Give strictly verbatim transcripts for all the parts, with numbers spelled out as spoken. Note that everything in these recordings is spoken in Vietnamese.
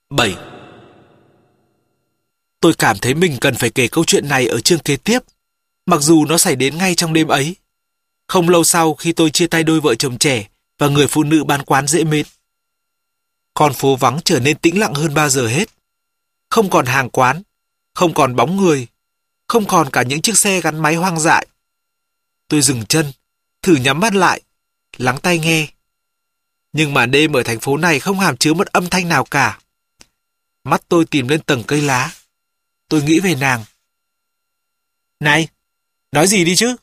bảy. Tôi cảm thấy mình cần phải kể câu chuyện này ở chương kế tiếp, mặc dù nó xảy đến ngay trong đêm ấy. Không lâu sau khi tôi chia tay đôi vợ chồng trẻ và người phụ nữ bán quán dễ mến. Con phố vắng trở nên tĩnh lặng hơn bao giờ hết. Không còn hàng quán, không còn bóng người, không còn cả những chiếc xe gắn máy hoang dại. Tôi dừng chân, thử nhắm mắt lại, lắng tai nghe. Nhưng màn đêm ở thành phố này không hàm chứa một âm thanh nào cả. Mắt tôi tìm lên tầng cây lá. Tôi nghĩ về nàng. Này, nói gì đi chứ?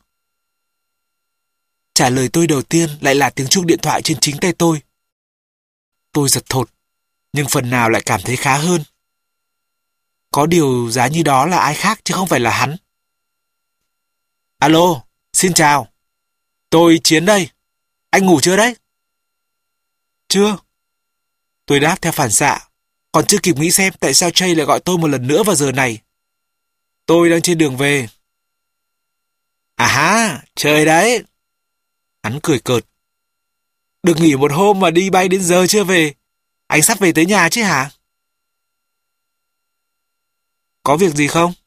Trả lời tôi đầu tiên lại là tiếng chuông điện thoại trên chính tay tôi. Tôi giật thột, nhưng phần nào lại cảm thấy khá hơn. Có điều giá như đó là ai khác chứ không phải là hắn. Alo, xin chào. Tôi Chiến đây. Anh ngủ chưa đấy? Chưa. Tôi đáp theo phản xạ, còn chưa kịp nghĩ xem tại sao Jay lại gọi tôi một lần nữa vào giờ này. Tôi đang trên đường về. À ha, trời đấy. Hắn cười cợt. Được nghỉ một hôm mà đi bay đến giờ chưa về. Anh sắp về tới nhà chứ hả? Có việc gì không?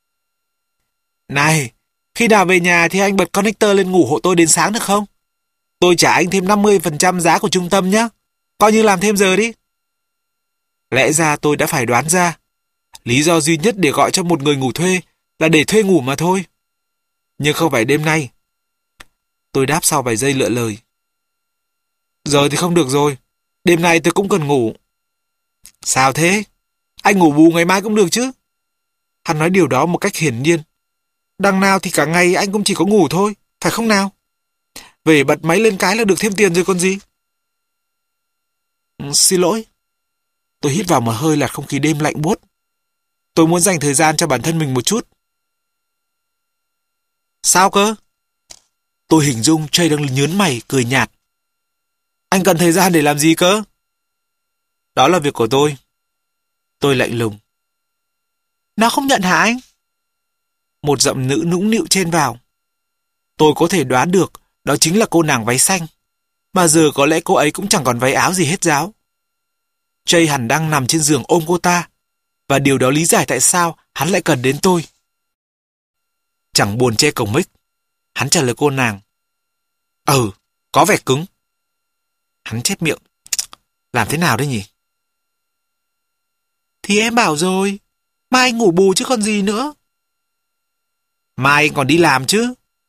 Này, khi nào về nhà thì anh bật connector lên ngủ hộ tôi đến sáng được không? Tôi trả anh thêm năm mươi phần trăm giá của trung tâm nhé. Coi như làm thêm giờ đi. Lẽ ra tôi đã phải đoán ra. Lý do duy nhất để gọi cho một người ngủ thuê là để thuê ngủ mà thôi. Nhưng không phải đêm nay. Tôi đáp sau vài giây lựa lời. Giờ thì không được rồi. Đêm nay tôi cũng cần ngủ. Sao thế? Anh ngủ bù ngày mai cũng được chứ. Hắn nói điều đó một cách hiển nhiên. Đằng nào thì cả ngày anh cũng chỉ có ngủ thôi, phải không nào? Về bật máy lên cái là được thêm tiền rồi còn gì. Ừ, xin lỗi. Tôi hít vào một hơi lạt không khí đêm lạnh buốt. Tôi muốn dành thời gian cho bản thân mình một chút. Sao cơ? Tôi hình dung Jay đang nhớn mày, cười nhạt. Anh cần thời gian để làm gì cơ? Đó là việc của tôi. Tôi lạnh lùng. Nó không nhận hả anh? Một giọng nữ nũng nịu chen vào. Tôi có thể đoán được đó chính là cô nàng váy xanh. Mà giờ có lẽ cô ấy cũng chẳng còn váy áo gì hết ráo. Jay hẳn đang nằm trên giường ôm cô ta. Và điều đó lý giải tại sao hắn lại cần đến tôi. Chẳng buồn che cổng mic. Hắn trả lời cô nàng. Ừ, có vẻ cứng. Hắn chép miệng. Làm thế nào đấy nhỉ? Thì em bảo rồi. Mai anh ngủ bù chứ còn gì nữa. Mai anh còn đi làm chứ.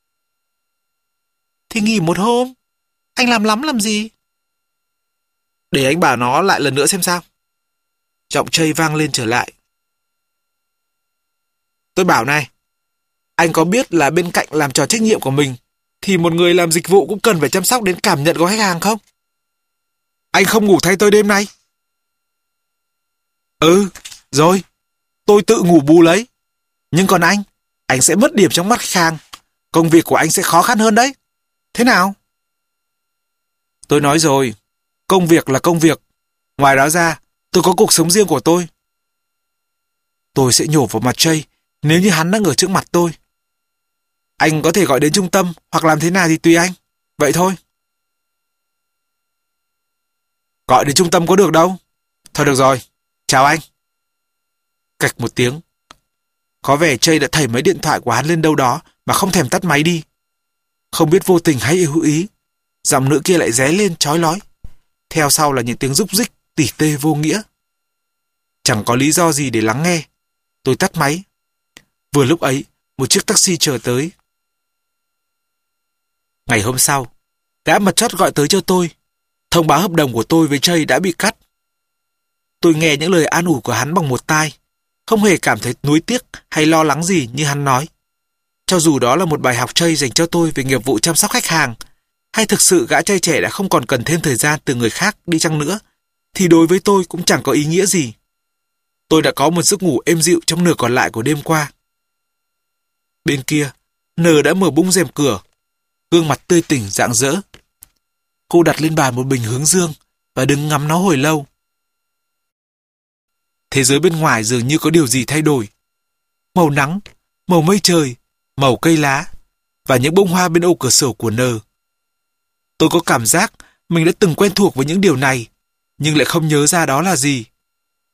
Thì nghỉ một hôm. Anh làm lắm làm gì? Để anh bảo nó lại lần nữa xem sao. Giọng Jay vang lên trở lại. Tôi bảo này. Anh có biết là bên cạnh làm trò trách nhiệm của mình thì một người làm dịch vụ cũng cần phải chăm sóc đến cảm nhận của khách hàng không? Anh không ngủ thay tôi đêm nay. Ừ, rồi. Tôi tự ngủ bù lấy. Nhưng còn anh, anh sẽ mất điểm trong mắt khách hàng. Công việc của anh sẽ khó khăn hơn đấy. Thế nào? Tôi nói rồi, công việc là công việc. Ngoài đó ra, tôi có cuộc sống riêng của tôi. Tôi sẽ nhổ vào mặt Jay nếu như hắn đang ở trước mặt tôi. Anh có thể gọi đến trung tâm hoặc làm thế nào thì tùy anh. Vậy thôi. Gọi đến trung tâm có được đâu. Thôi được rồi, chào anh. Cạch một tiếng. Có vẻ Jay đã thảy máy điện thoại của hắn lên đâu đó mà không thèm tắt máy đi. Không biết vô tình hay hữu ý, giọng nữ kia lại ré lên chói lói. Theo sau là những tiếng rúc rích, tỉ tê vô nghĩa. Chẳng có lý do gì để lắng nghe. Tôi tắt máy. Vừa lúc ấy, một chiếc taxi chờ tới. Ngày hôm sau, gã mặt chót gọi tới cho tôi. Thông báo hợp đồng của tôi với Jay đã bị cắt. Tôi nghe những lời an ủi của hắn bằng một tai, không hề cảm thấy nuối tiếc hay lo lắng gì như hắn nói. Cho dù đó là một bài học Jay dành cho tôi về nghiệp vụ chăm sóc khách hàng, hay thực sự gã trai trẻ đã không còn cần thêm thời gian từ người khác đi chăng nữa, thì đối với tôi cũng chẳng có ý nghĩa gì. Tôi đã có một giấc ngủ êm dịu trong nửa còn lại của đêm qua. Bên kia, N đã mở bung rèm cửa, gương mặt tươi tỉnh rạng rỡ. Cô đặt lên bàn một bình hướng dương và đứng ngắm nó hồi lâu. Thế giới bên ngoài dường như có điều gì thay đổi. Màu nắng, màu mây trời, màu cây lá và những bông hoa bên ô cửa sổ của N. Tôi có cảm giác mình đã từng quen thuộc với những điều này, nhưng lại không nhớ ra đó là gì.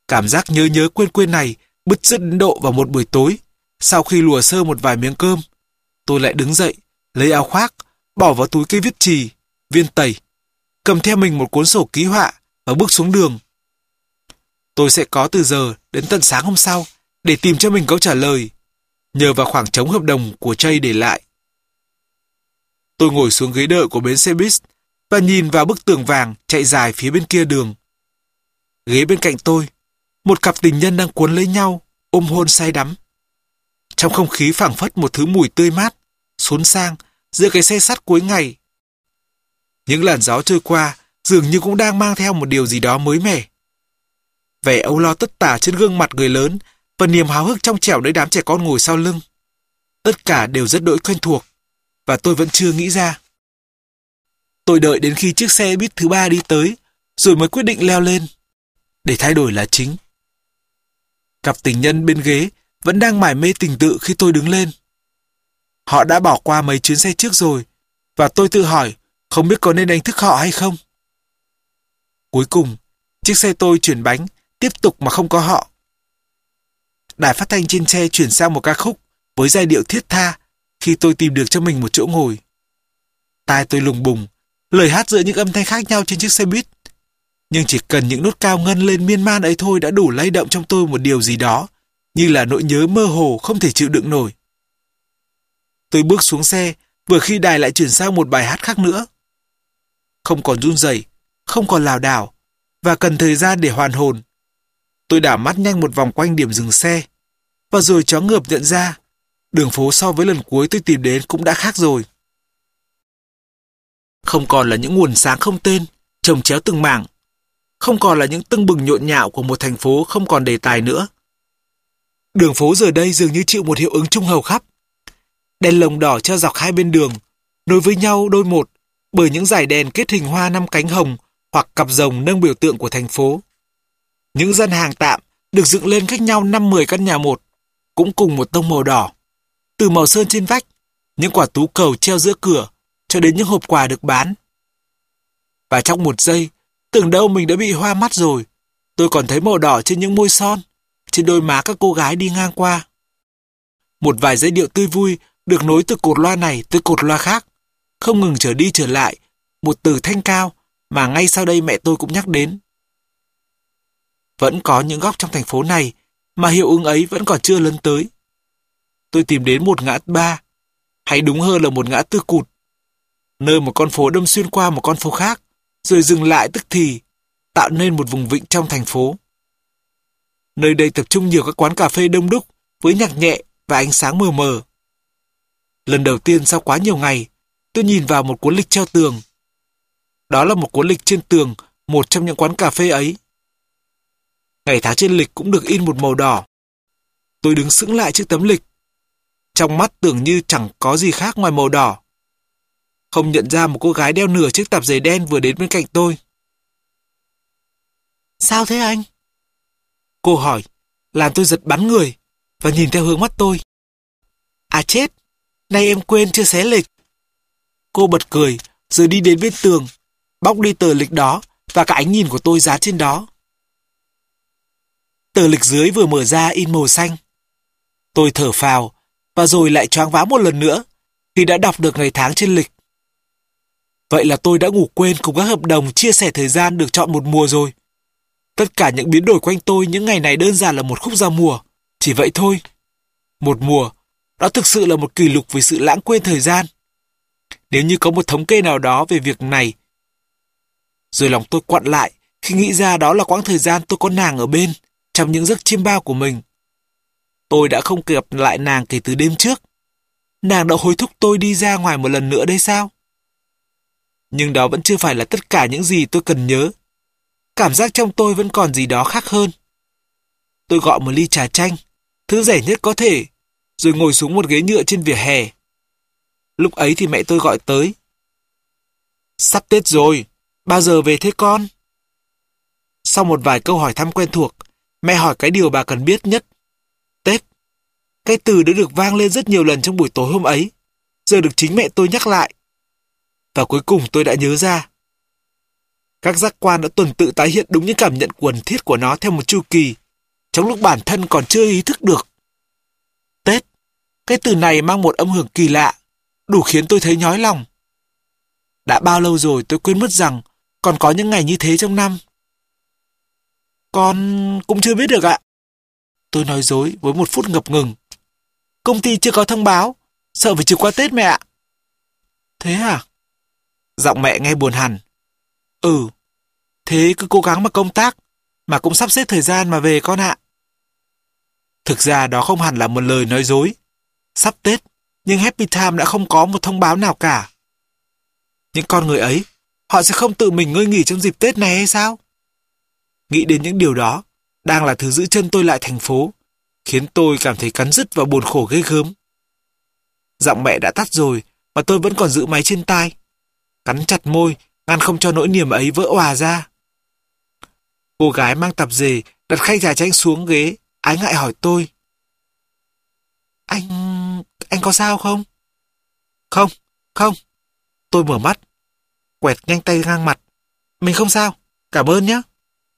Cảm giác nhớ nhớ quên quên này bứt rứt đến độ vào một buổi tối. Sau khi lùa sơ một vài miếng cơm, tôi lại đứng dậy, lấy áo khoác, bỏ vào túi cây viết chì, viên tẩy, cầm theo mình một cuốn sổ ký họa và bước xuống đường. Tôi sẽ có từ giờ đến tận sáng hôm sau để tìm cho mình câu trả lời, nhờ vào khoảng trống hợp đồng của Trey để lại. Tôi ngồi xuống ghế đợi của bến xe buýt và nhìn vào bức tường vàng chạy dài phía bên kia đường. Ghế bên cạnh tôi, một cặp tình nhân đang cuốn lấy nhau, ôm hôn say đắm. Trong không khí phảng phất một thứ mùi tươi mát, xốn sang giữa cái xe sắt cuối ngày. Những làn gió trôi qua dường như cũng đang mang theo một điều gì đó mới mẻ. Vẻ âu lo tất tả trên gương mặt người lớn và niềm háo hức trong trẻo nơi đám trẻ con ngồi sau lưng. Tất cả đều rất đỗi quen thuộc, và tôi vẫn chưa nghĩ ra. Tôi đợi đến khi chiếc xe buýt thứ ba đi tới, rồi mới quyết định leo lên. Để thay đổi là chính. Cặp tình nhân bên ghế vẫn đang mải mê tình tự khi tôi đứng lên. Họ đã bỏ qua mấy chuyến xe trước rồi, và tôi tự hỏi không biết có nên đánh thức họ hay không. Cuối cùng, chiếc xe tôi chuyển bánh, tiếp tục mà không có họ. Đài phát thanh trên xe chuyển sang một ca khúc với giai điệu thiết tha khi tôi tìm được cho mình một chỗ ngồi. Tai tôi lùng bùng, lời hát giữa những âm thanh khác nhau trên chiếc xe buýt. Nhưng chỉ cần những nốt cao ngân lên miên man ấy thôi đã đủ lay động trong tôi một điều gì đó, như là nỗi nhớ mơ hồ không thể chịu đựng nổi. Tôi bước xuống xe, vừa khi đài lại chuyển sang một bài hát khác nữa. Không còn run rẩy, không còn lảo đảo, và cần thời gian để hoàn hồn. Tôi đảo mắt nhanh một vòng quanh điểm dừng xe, và rồi choáng ngợp nhận ra, đường phố so với lần cuối tôi tìm đến cũng đã khác rồi. Không còn là những nguồn sáng không tên, chồng chéo từng mảng. Không còn là những tưng bừng nhộn nhạo của một thành phố không còn đề tài nữa. Đường phố giờ đây dường như chịu một hiệu ứng chung hầu khắp. Đèn lồng đỏ treo dọc hai bên đường, nối với nhau đôi một bởi những dải đèn kết hình hoa năm cánh hồng hoặc cặp rồng nâng biểu tượng của thành phố. Những gian hàng tạm được dựng lên cách nhau năm mười căn nhà một, cũng cùng một tông màu đỏ. Từ màu sơn trên vách, những quả tú cầu treo giữa cửa, cho đến những hộp quà được bán. Và trong một giây, tưởng đâu mình đã bị hoa mắt rồi, tôi còn thấy màu đỏ trên những môi son, trên đôi má các cô gái đi ngang qua. Một vài giai điệu tươi vui được nối từ cột loa này tới cột loa khác, không ngừng trở đi trở lại, một từ thanh cao mà ngay sau đây mẹ tôi cũng nhắc đến. Vẫn có những góc trong thành phố này mà hiệu ứng ấy vẫn còn chưa lấn tới. Tôi tìm đến một ngã ba, hay đúng hơn là một ngã tư cụt, nơi một con phố đâm xuyên qua một con phố khác, rồi dừng lại tức thì, tạo nên một vùng vịnh trong thành phố. Nơi đây tập trung nhiều các quán cà phê đông đúc với nhạc nhẹ và ánh sáng mờ mờ. Lần đầu tiên sau quá nhiều ngày, tôi nhìn vào một cuốn lịch treo tường. Đó là một cuốn lịch trên tường một trong những quán cà phê ấy. Ngày tháng trên lịch cũng được in một màu đỏ. Tôi đứng sững lại trước tấm lịch. Trong mắt tưởng như chẳng có gì khác ngoài màu đỏ. Không nhận ra một cô gái đeo nửa chiếc tạp dề đen vừa đến bên cạnh tôi. Sao thế anh? Cô hỏi, làm tôi giật bắn người và nhìn theo hướng mắt tôi. À chết, nay em quên chưa xé lịch. Cô bật cười rồi đi đến bên tường, bóc đi tờ lịch đó và cả ánh nhìn của tôi dán trên đó. Tờ lịch dưới vừa mở ra in màu xanh. Tôi thở phào và rồi lại choáng váng một lần nữa khi đã đọc được ngày tháng trên lịch. Vậy là tôi đã ngủ quên cùng các hợp đồng chia sẻ thời gian được chọn một mùa rồi. Tất cả những biến đổi quanh tôi những ngày này đơn giản là một khúc giao mùa. Chỉ vậy thôi. Một mùa, đó thực sự là một kỷ lục về sự lãng quên thời gian. Nếu như có một thống kê nào đó về việc này. Rồi lòng tôi quặn lại khi nghĩ ra đó là quãng thời gian tôi có nàng ở bên trong những giấc chiêm bao của mình. Tôi đã không gặp lại nàng kể từ đêm trước. Nàng đã hối thúc tôi đi ra ngoài một lần nữa đấy sao? Nhưng đó vẫn chưa phải là tất cả những gì tôi cần nhớ. Cảm giác trong tôi vẫn còn gì đó khác hơn. Tôi gọi một ly trà chanh, thứ rẻ nhất có thể, rồi ngồi xuống một ghế nhựa trên vỉa hè. Lúc ấy thì mẹ tôi gọi tới. Sắp Tết rồi, bao giờ về thế con? Sau một vài câu hỏi thăm quen thuộc, mẹ hỏi cái điều bà cần biết nhất. Tết. Cái từ đã được vang lên rất nhiều lần trong buổi tối hôm ấy, giờ được chính mẹ tôi nhắc lại. Và cuối cùng tôi đã nhớ ra. Các giác quan đã tuần tự tái hiện đúng những cảm nhận quần thiết của nó theo một chu kỳ, trong lúc bản thân còn chưa ý thức được. Tết, cái từ này mang một âm hưởng kỳ lạ, đủ khiến tôi thấy nhói lòng. Đã bao lâu rồi tôi quên mất rằng còn có những ngày như thế trong năm. Con cũng chưa biết được ạ. Tôi nói dối với một phút ngập ngừng. Công ty chưa có thông báo, sợ phải trực qua Tết mẹ ạ. Thế à? Giọng mẹ nghe buồn hẳn. Ừ, thế cứ cố gắng mà công tác, mà cũng sắp xếp thời gian mà về con ạ. Thực ra đó không hẳn là một lời nói dối. Sắp Tết, nhưng Happy Time đã không có một thông báo nào cả. Những con người ấy, họ sẽ không tự mình ngơi nghỉ trong dịp Tết này hay sao? Nghĩ đến những điều đó, đang là thứ giữ chân tôi lại thành phố, khiến tôi cảm thấy cắn rứt và buồn khổ ghê gớm. Giọng mẹ đã tắt rồi, mà tôi vẫn còn giữ máy trên tai. Cắn chặt môi, ngăn không cho nỗi niềm ấy vỡ òa ra. Cô gái mang tạp dề đặt khay trà chanh xuống ghế, ái ngại hỏi tôi. Anh... anh có sao không? Không, không. Tôi mở mắt, quẹt nhanh tay ngang mặt. Mình không sao, cảm ơn nhé.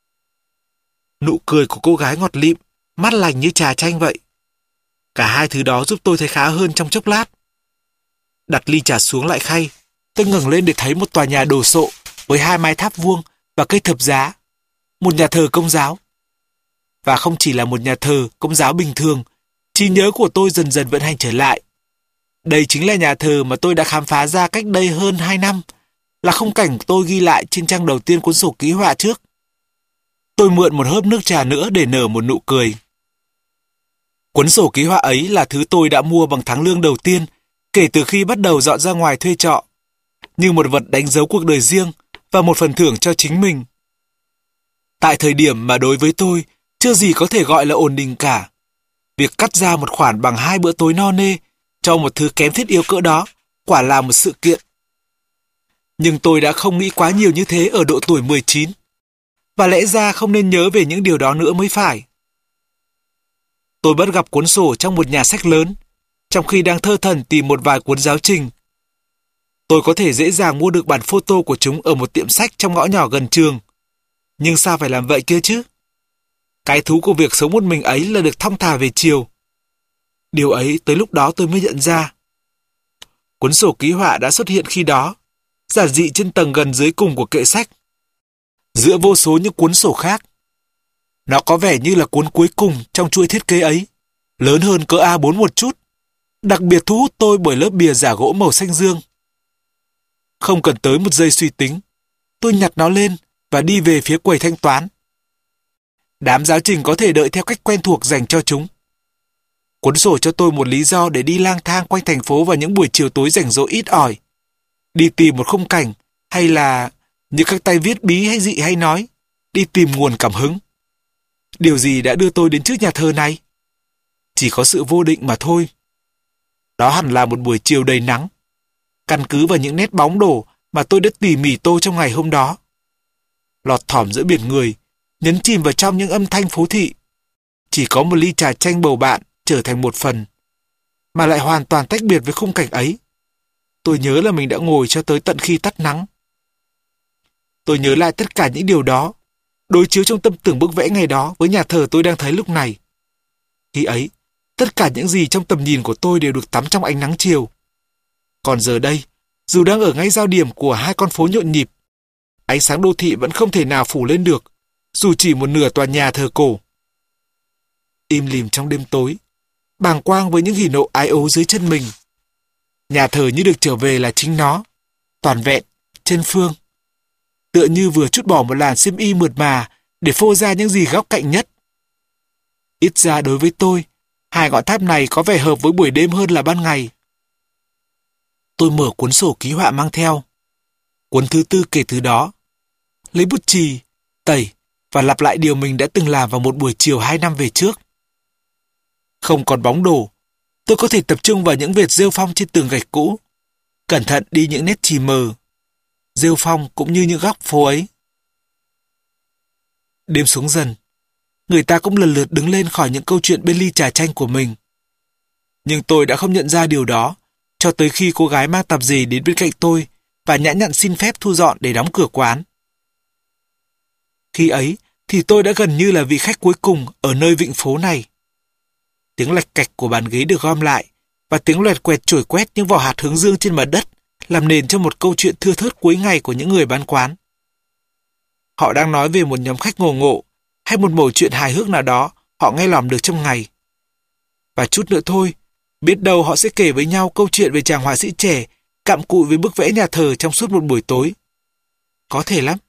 Nụ cười của cô gái ngọt lịm, mát lành như trà chanh vậy. Cả hai thứ đó giúp tôi thấy khá hơn trong chốc lát. Đặt ly trà xuống lại khay, tôi ngẩng lên để thấy một tòa nhà đồ sộ với hai mái tháp vuông và cây thập giá. Một nhà thờ Công giáo. Và không chỉ là một nhà thờ Công giáo bình thường, trí nhớ của tôi dần dần vận hành trở lại. Đây chính là nhà thờ mà tôi đã khám phá ra cách đây hơn hai năm, là khung cảnh tôi ghi lại trên trang đầu tiên cuốn sổ ký họa trước. Tôi mượn một hớp nước trà nữa để nở một nụ cười. Cuốn sổ ký họa ấy là thứ tôi đã mua bằng tháng lương đầu tiên kể từ khi bắt đầu dọn ra ngoài thuê trọ, như một vật đánh dấu cuộc đời riêng và một phần thưởng cho chính mình. Tại thời điểm mà đối với tôi chưa gì có thể gọi là ổn định cả, việc cắt ra một khoản bằng hai bữa tối no nê cho một thứ kém thiết yếu cỡ đó quả là một sự kiện. Nhưng tôi đã không nghĩ quá nhiều như thế ở độ tuổi mười chín, và lẽ ra không nên nhớ về những điều đó nữa mới phải. Tôi bắt gặp cuốn sổ trong một nhà sách lớn, trong khi đang thơ thẩn tìm một vài cuốn giáo trình. Tôi có thể dễ dàng mua được bản photo của chúng ở một tiệm sách trong ngõ nhỏ gần trường. Nhưng sao phải làm vậy kia chứ? Cái thú của việc sống một mình ấy là được thong thả về chiều. Điều ấy tới lúc đó tôi mới nhận ra. Cuốn sổ ký họa đã xuất hiện khi đó, giản dị trên tầng gần dưới cùng của kệ sách, giữa vô số những cuốn sổ khác. Nó có vẻ như là cuốn cuối cùng trong chuỗi thiết kế ấy, lớn hơn cỡ A bốn một chút, đặc biệt thu hút tôi bởi lớp bìa giả gỗ màu xanh dương. Không cần tới một giây suy tính, tôi nhặt nó lên và đi về phía quầy thanh toán. Đám giáo trình có thể đợi theo cách quen thuộc dành cho chúng. Cuốn sổ cho tôi một lý do để đi lang thang quanh thành phố vào những buổi chiều tối rảnh rỗi ít ỏi, đi tìm một khung cảnh, hay là, như các tay viết bí hay dị hay nói, đi tìm nguồn cảm hứng. Điều gì đã đưa tôi đến trước nhà thờ này? Chỉ có sự vô định mà thôi. Đó hẳn là một buổi chiều đầy nắng, căn cứ vào những nét bóng đổ mà tôi đã tỉ mỉ tô trong ngày hôm đó. Lọt thỏm giữa biển người, nhấn chìm vào trong những âm thanh phố thị, chỉ có một ly trà chanh bầu bạn trở thành một phần, mà lại hoàn toàn tách biệt với khung cảnh ấy. Tôi nhớ là mình đã ngồi cho tới tận khi tắt nắng. Tôi nhớ lại tất cả những điều đó, đối chiếu trong tâm tưởng bức vẽ ngày đó với nhà thờ tôi đang thấy lúc này. Khi ấy, tất cả những gì trong tầm nhìn của tôi đều được tắm trong ánh nắng chiều. Còn giờ đây, dù đang ở ngay giao điểm của hai con phố nhộn nhịp, ánh sáng đô thị vẫn không thể nào phủ lên được, dù chỉ một nửa tòa nhà thờ cổ. Im lìm trong đêm tối, bàng quang với những hỉ nộ ái ố dưới chân mình. Nhà thờ như được trở về là chính nó, toàn vẹn, chân phương. Tựa như vừa trút bỏ một làn xiêm y mượt mà để phô ra những gì góc cạnh nhất. Ít ra đối với tôi, hai ngọn tháp này có vẻ hợp với buổi đêm hơn là ban ngày. Tôi mở cuốn sổ ký họa mang theo, cuốn thứ tư kể từ đó, lấy bút chì, tẩy và lặp lại điều mình đã từng làm vào một buổi chiều hai năm về trước. Không còn bóng đổ, tôi có thể tập trung vào những vệt rêu phong trên tường gạch cũ, cẩn thận đi những nét chì mờ, rêu phong cũng như những góc phố ấy. Đêm xuống dần, người ta cũng lần lượt đứng lên khỏi những câu chuyện bên ly trà chanh của mình. Nhưng tôi đã không nhận ra điều đó cho tới khi cô gái mang tạp dề đến bên cạnh tôi và nhã nhặn xin phép thu dọn để đóng cửa quán. Khi ấy thì tôi đã gần như là vị khách cuối cùng ở nơi vịnh phố này. Tiếng lạch cạch của bàn ghế được gom lại và tiếng loẹt quẹt chổi quét những vỏ hạt hướng dương trên mặt đất làm nền cho một câu chuyện thưa thớt cuối ngày của những người bán quán. Họ đang nói về một nhóm khách ngộ ngộ hay một mẩu chuyện hài hước nào đó họ nghe lỏm được trong ngày. Và chút nữa thôi, biết đâu họ sẽ kể với nhau câu chuyện về chàng họa sĩ trẻ cặm cụi với bức vẽ nhà thờ trong suốt một buổi tối. Có thể lắm.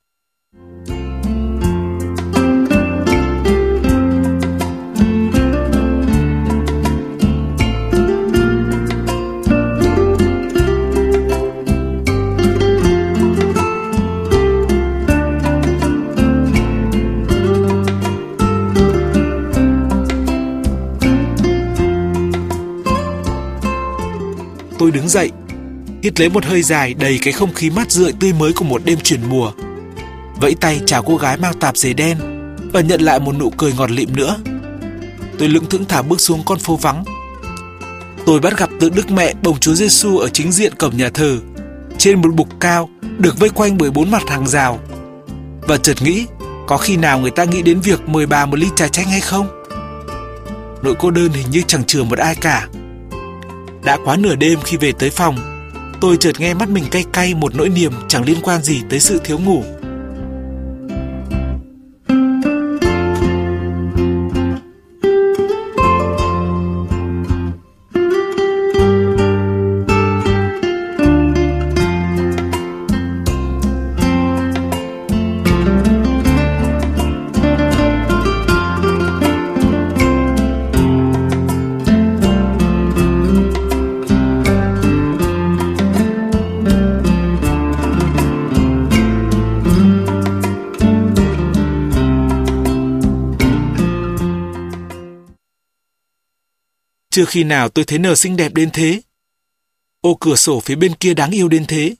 Tôi đứng dậy, hít lấy một hơi dài đầy cái không khí mát rượi tươi mới của một đêm chuyển mùa. Vẫy tay chào cô gái mang tạp dề đen và nhận lại một nụ cười ngọt lịm nữa. Tôi lững thững thả bước xuống con phố vắng. Tôi bắt gặp tượng Đức Mẹ Bồng Chúa Giêsu ở chính diện cổng nhà thờ, trên một bục cao được vây quanh bởi bốn mặt hàng rào. Và chợt nghĩ, có khi nào người ta nghĩ đến việc mời bà một ly trà chanh hay không? Nỗi cô đơn hình như chẳng chừa một ai cả. Đã quá nửa đêm khi về tới phòng, tôi chợt nghe mắt mình cay cay một nỗi niềm chẳng liên quan gì tới sự thiếu ngủ. Chưa khi nào tôi thấy N xinh đẹp đến thế. Ô cửa sổ phía bên kia đáng yêu đến thế.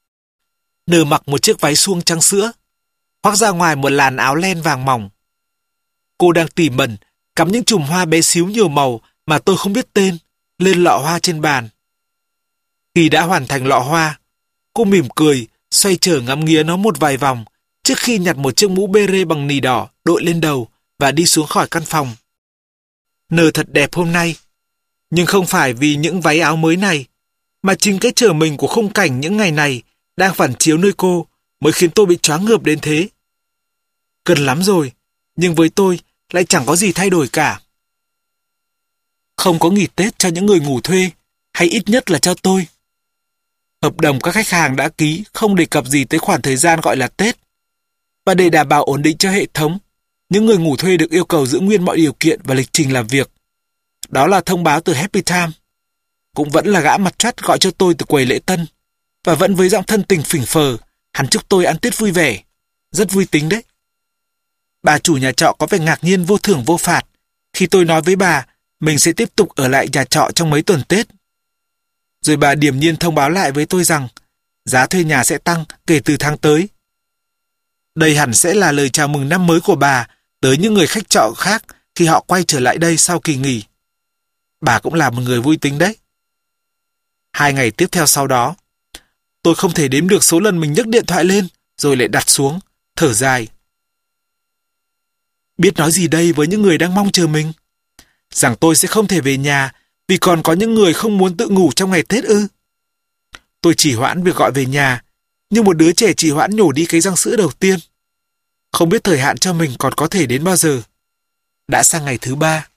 N mặc một chiếc váy suông trắng sữa, khoác ra ngoài một làn áo len vàng mỏng. Cô đang tỉ mẩn cắm những chùm hoa bé xíu nhiều màu mà tôi không biết tên lên lọ hoa trên bàn. Khi đã hoàn thành lọ hoa, cô mỉm cười, xoay trở ngắm nghía nó một vài vòng trước khi nhặt một chiếc mũ bê rê bằng nỉ đỏ đội lên đầu và đi xuống khỏi căn phòng. N thật đẹp hôm nay. Nhưng không phải vì những váy áo mới này, mà chính cái trở mình của khung cảnh những ngày này đang phản chiếu nơi cô mới khiến tôi bị choáng ngợp đến thế. Gần lắm rồi, nhưng với tôi lại chẳng có gì thay đổi cả. Không có nghỉ Tết cho những người ngủ thuê, hay ít nhất là cho tôi. Hợp đồng các khách hàng đã ký không đề cập gì tới khoảng thời gian gọi là Tết. Và để đảm bảo ổn định cho hệ thống, những người ngủ thuê được yêu cầu giữ nguyên mọi điều kiện và lịch trình làm việc. Đó là thông báo từ Happy Time. Cũng vẫn là gã mặt trắt gọi cho tôi từ quầy lễ tân, và vẫn với giọng thân tình phỉnh phờ, hắn chúc tôi ăn Tết vui vẻ. Rất vui tính đấy. Bà chủ nhà trọ có vẻ ngạc nhiên vô thưởng vô phạt khi tôi nói với bà mình sẽ tiếp tục ở lại nhà trọ trong mấy tuần Tết. Rồi bà điềm nhiên thông báo lại với tôi rằng giá thuê nhà sẽ tăng kể từ tháng tới. Đây hẳn sẽ là lời chào mừng năm mới của bà tới những người khách trọ khác khi họ quay trở lại đây sau kỳ nghỉ. Bà cũng là một người vui tính đấy. Hai ngày tiếp theo sau đó, tôi không thể đếm được số lần mình nhấc điện thoại lên rồi lại đặt xuống, thở dài. Biết nói gì đây với những người đang mong chờ mình? Rằng tôi sẽ không thể về nhà vì còn có những người không muốn tự ngủ trong ngày Tết ư? Tôi chỉ hoãn việc gọi về nhà, như một đứa trẻ chỉ hoãn nhổ đi cái răng sữa đầu tiên. Không biết thời hạn cho mình còn có thể đến bao giờ. Đã sang ngày thứ ba.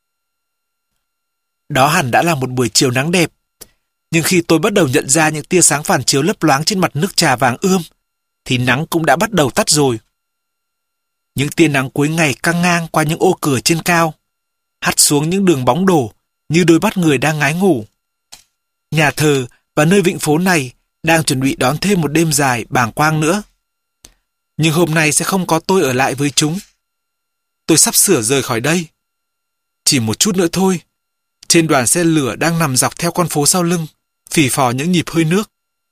Đó hẳn đã là một buổi chiều nắng đẹp. Nhưng khi tôi bắt đầu nhận ra những tia sáng phản chiếu lấp loáng trên mặt nước trà vàng ươm, thì nắng cũng đã bắt đầu tắt rồi. Những tia nắng cuối ngày căng ngang qua những ô cửa trên cao, hắt xuống những đường bóng đổ như đôi mắt người đang ngái ngủ. Nhà thờ và nơi vịnh phố này đang chuẩn bị đón thêm một đêm dài bàng quang nữa. Nhưng hôm nay sẽ không có tôi ở lại với chúng. Tôi sắp sửa rời khỏi đây. Chỉ một chút nữa thôi. Trên đoàn xe lửa đang nằm dọc theo con phố sau lưng, phì phò những nhịp hơi nước.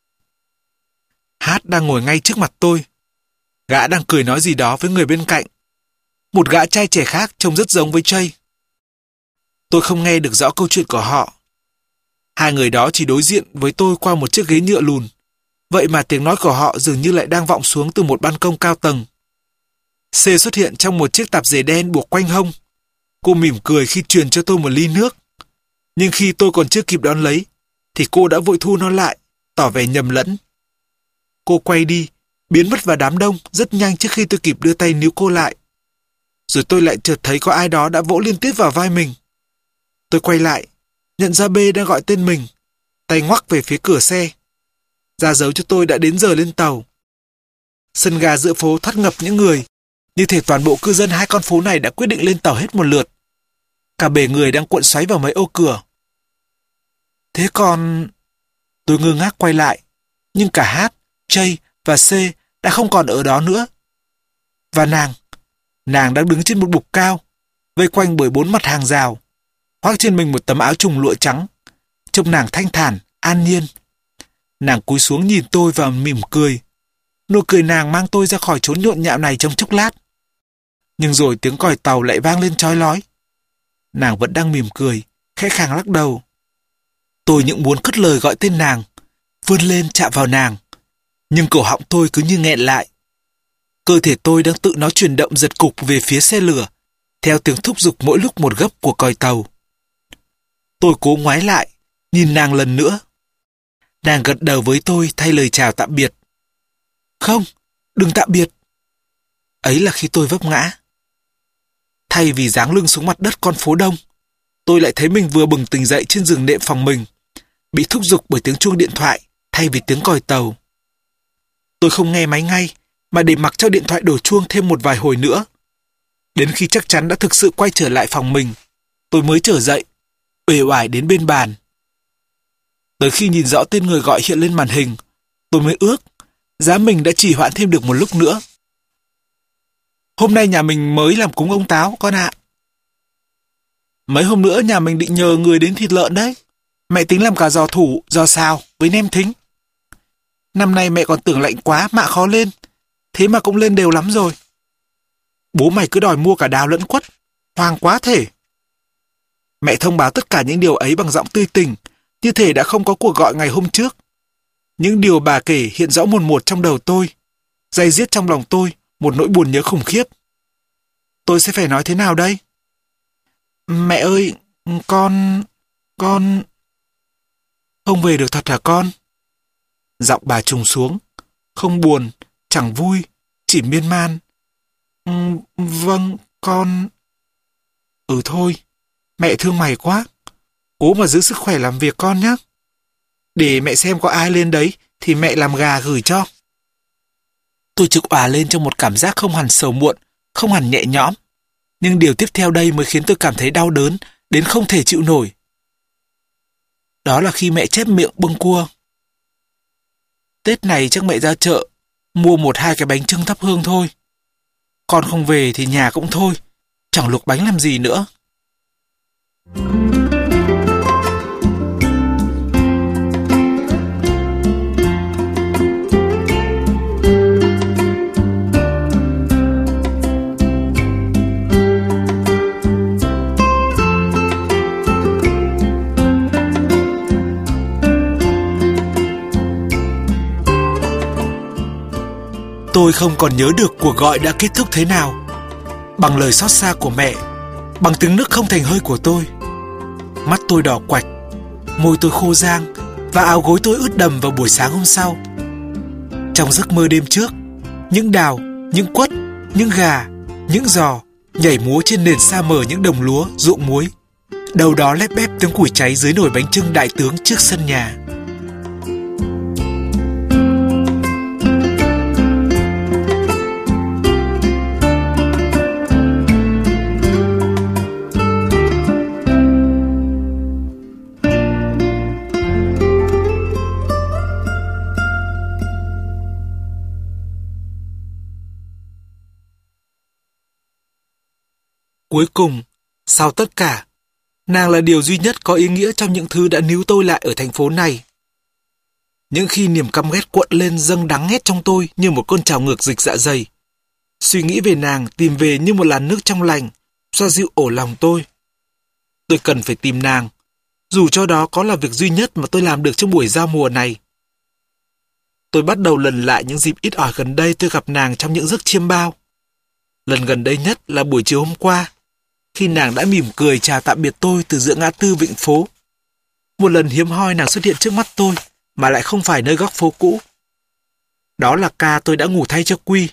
Hát đang ngồi ngay trước mặt tôi. Gã đang cười nói gì đó với người bên cạnh. Một gã trai trẻ khác trông rất giống với Jay. Tôi không nghe được rõ câu chuyện của họ. Hai người đó chỉ đối diện với tôi qua một chiếc ghế nhựa lùn. Vậy mà tiếng nói của họ dường như lại đang vọng xuống từ một ban công cao tầng. C xuất hiện trong một chiếc tạp dề đen buộc quanh hông. Cô mỉm cười khi truyền cho tôi một ly nước. Nhưng khi tôi còn chưa kịp đón lấy, thì cô đã vội thu nó lại, tỏ vẻ nhầm lẫn. Cô quay đi, biến mất vào đám đông rất nhanh trước khi tôi kịp đưa tay níu cô lại. Rồi tôi lại chợt thấy có ai đó đã vỗ liên tiếp vào vai mình. Tôi quay lại, nhận ra B đang gọi tên mình, tay ngoắc về phía cửa xe, ra dấu cho tôi đã đến giờ lên tàu. Sân ga giữa phố thoắt ngập những người, như thể toàn bộ cư dân hai con phố này đã quyết định lên tàu hết một lượt. Cả bể người đang cuộn xoáy vào mấy ô cửa. Thế còn... Tôi ngơ ngác quay lại, nhưng cả H, J và C đã không còn ở đó nữa. Và nàng, nàng đang đứng trên một bục cao, vây quanh bởi bốn mặt hàng rào, khoác trên mình một tấm áo trùng lụa trắng. Trông nàng thanh thản, an nhiên. Nàng cúi xuống nhìn tôi và mỉm cười. Nụ cười nàng mang tôi ra khỏi chốn nhộn nhạo này trong chốc lát. Nhưng rồi tiếng còi tàu lại vang lên chói lói. Nàng vẫn đang mỉm cười, khẽ khàng lắc đầu. Tôi những muốn cất lời gọi tên nàng, vươn lên chạm vào nàng. Nhưng cổ họng tôi cứ như nghẹn lại. Cơ thể tôi đang tự nó chuyển động giật cục về phía xe lửa, theo tiếng thúc giục mỗi lúc một gấp của còi tàu. Tôi cố ngoái lại, nhìn nàng lần nữa. Nàng gật đầu với tôi thay lời chào tạm biệt. Không, đừng tạm biệt. Ấy là khi tôi vấp ngã. Thay vì giáng lưng xuống mặt đất con phố đông, tôi lại thấy mình vừa bừng tỉnh dậy trên giường nệm phòng mình, bị thúc giục bởi tiếng chuông điện thoại thay vì tiếng còi tàu. Tôi không nghe máy ngay, mà để mặc cho điện thoại đổ chuông thêm một vài hồi nữa. Đến khi chắc chắn đã thực sự quay trở lại phòng mình, tôi mới trở dậy, uể oải đến bên bàn. Tới khi nhìn rõ tên người gọi hiện lên màn hình, tôi mới ước, giá mình đã trì hoãn thêm được một lúc nữa. Hôm nay nhà mình mới làm cúng ông Táo, con ạ. Mấy hôm nữa nhà mình định nhờ người đến thịt lợn đấy. Mẹ tính làm cả giò thủ, giò xào với nem thính. Năm nay mẹ còn tưởng lạnh quá, mạ khó lên. Thế mà cũng lên đều lắm rồi. Bố mày cứ đòi mua cả đào lẫn quất, hoang quá thể. Mẹ thông báo tất cả những điều ấy bằng giọng tươi tỉnh, như thể đã không có cuộc gọi ngày hôm trước. Những điều bà kể hiện rõ mồn một trong đầu tôi, day dứt trong lòng tôi một nỗi buồn nhớ khủng khiếp. Tôi sẽ phải nói thế nào đây? Mẹ ơi, con... con... Không về được thật hả con? Giọng bà trùng xuống, không buồn, chẳng vui, chỉ miên man. Ừ, vâng, con... Ừ thôi, mẹ thương mày quá. Cố mà giữ sức khỏe làm việc con nhé. Để mẹ xem có ai lên đấy thì mẹ làm gà gửi cho. Tôi trực òa lên trong một cảm giác không hẳn sầu muộn, không hẳn nhẹ nhõm. Nhưng điều tiếp theo đây mới khiến tôi cảm thấy đau đớn đến không thể chịu nổi. Đó là khi mẹ chép miệng bâng cua. Tết này chắc mẹ ra chợ, mua một hai cái bánh chưng thắp hương thôi. Con không về thì nhà cũng thôi, chẳng luộc bánh làm gì nữa. Tôi không còn nhớ được cuộc gọi đã kết thúc thế nào. Bằng lời xót xa của mẹ, bằng tiếng nức không thành hơi của tôi. Mắt tôi đỏ quạch, môi tôi khô rang và áo gối tôi ướt đầm vào buổi sáng hôm sau. Trong giấc mơ đêm trước, những đào, những quất, những gà, những giò nhảy múa trên nền sa mờ những đồng lúa, ruộng muối. Đầu đó lép bép tiếng củi cháy dưới nồi bánh chưng đại tướng trước sân nhà. Cuối cùng, sau tất cả, nàng là điều duy nhất có ý nghĩa trong những thứ đã níu tôi lại ở thành phố này. Những khi niềm căm ghét cuộn lên dâng đắng nghét trong tôi như một cơn trào ngược dịch dạ dày. Suy nghĩ về nàng tìm về như một làn nước trong lành, xoa dịu ổ lòng tôi. Tôi cần phải tìm nàng, dù cho đó có là việc duy nhất mà tôi làm được trong buổi giao mùa này. Tôi bắt đầu lần lại những dịp ít ỏi gần đây tôi gặp nàng trong những giấc chiêm bao. Lần gần đây nhất là buổi chiều hôm qua, khi nàng đã mỉm cười chào tạm biệt tôi từ giữa ngã tư Vịnh Phố. Một lần hiếm hoi nàng xuất hiện trước mắt tôi, mà lại không phải nơi góc phố cũ. Đó là ca tôi đã ngủ thay cho Quy.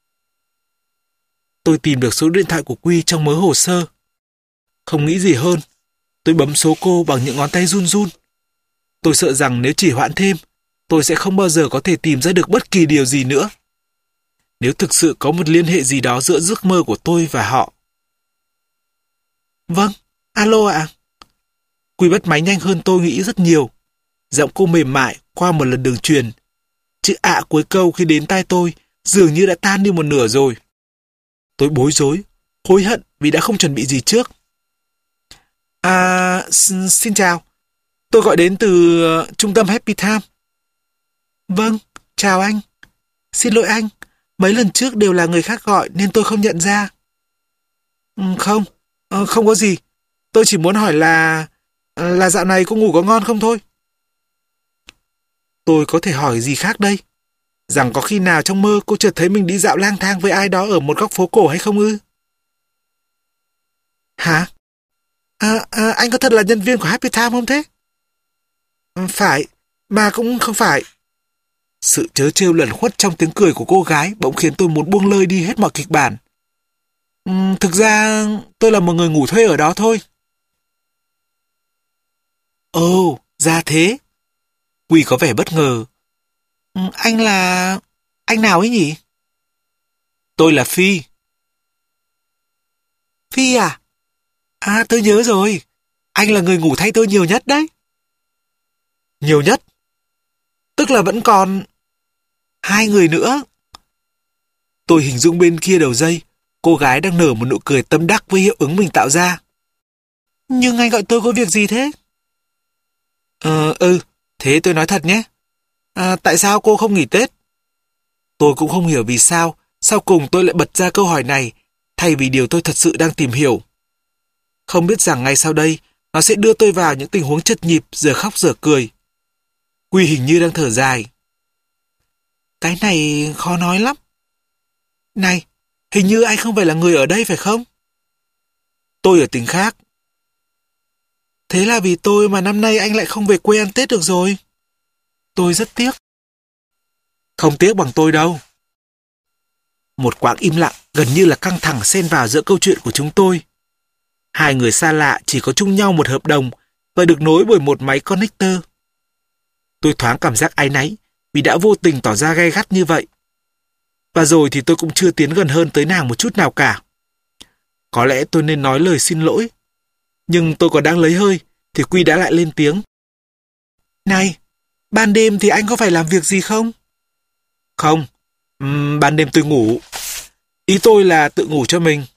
Tôi tìm được số điện thoại của Quy trong mớ hồ sơ. Không nghĩ gì hơn, tôi bấm số cô bằng những ngón tay run run. Tôi sợ rằng nếu chỉ hoãn thêm, tôi sẽ không bao giờ có thể tìm ra được bất kỳ điều gì nữa. Nếu thực sự có một liên hệ gì đó giữa giấc mơ của tôi và họ. Vâng, alo ạ. Quy bắt máy nhanh hơn tôi nghĩ rất nhiều. Giọng cô mềm mại qua một lần đường truyền. Chữ ạ cuối câu khi đến tai tôi dường như đã tan đi một nửa rồi. Tôi bối rối, hối hận vì đã không chuẩn bị gì trước. À, xin chào. Tôi gọi đến từ uh, trung tâm Happy Time. Vâng, chào anh. Xin lỗi anh, mấy lần trước đều là người khác gọi nên tôi không nhận ra. Ừ, không, uh, không có gì. Tôi chỉ muốn hỏi là... là dạo này cô ngủ có ngon không thôi? Tôi có thể hỏi gì khác đây? Rằng có khi nào trong mơ cô chợt thấy mình đi dạo lang thang với ai đó ở một góc phố cổ hay không ư? Hả? À, à, anh có thật là nhân viên của Happy Time không thế? Phải, mà cũng không phải. Sự trớ trêu lẩn khuất trong tiếng cười của cô gái bỗng khiến tôi muốn buông lơi đi hết mọi kịch bản. Uhm, thực ra tôi là một người ngủ thuê ở đó thôi. Ồ, ra thế. Quy có vẻ bất ngờ. Uhm, anh là... anh nào ấy nhỉ? Tôi là Phi. Phi à? À, tôi nhớ rồi. Anh là người ngủ thay tôi nhiều nhất đấy. Nhiều nhất? Tức là vẫn còn... hai người nữa. Tôi hình dung bên kia đầu dây, cô gái đang nở một nụ cười tâm đắc với hiệu ứng mình tạo ra. Nhưng anh gọi tôi có việc gì thế? Ờ, ừ, thế tôi nói thật nhé. À, tại sao cô không nghỉ Tết? Tôi cũng không hiểu vì sao, sau cùng tôi lại bật ra câu hỏi này, thay vì điều tôi thật sự đang tìm hiểu. Không biết rằng ngay sau đây, nó sẽ đưa tôi vào những tình huống chật nhịp, giờ khóc giờ cười. Quy hình như đang thở dài. Cái này khó nói lắm. Này, hình như anh không phải là người ở đây phải không? Tôi ở tỉnh khác. Thế là vì tôi mà năm nay anh lại không về quê ăn Tết được rồi. Tôi rất tiếc. Không tiếc bằng tôi đâu. Một quãng im lặng gần như là căng thẳng xen vào giữa câu chuyện của chúng tôi. Hai người xa lạ chỉ có chung nhau một hợp đồng và được nối bởi một máy connector. Tôi thoáng cảm giác áy náy vì đã vô tình tỏ ra gay gắt như vậy. Và rồi thì tôi cũng chưa tiến gần hơn tới nàng một chút nào cả. Có lẽ tôi nên nói lời xin lỗi. Nhưng tôi còn đang lấy hơi thì Quy đã lại lên tiếng. Này, ban đêm thì anh có phải làm việc gì không? Không, uhm, ban đêm tôi ngủ. Ý tôi là tự ngủ cho mình.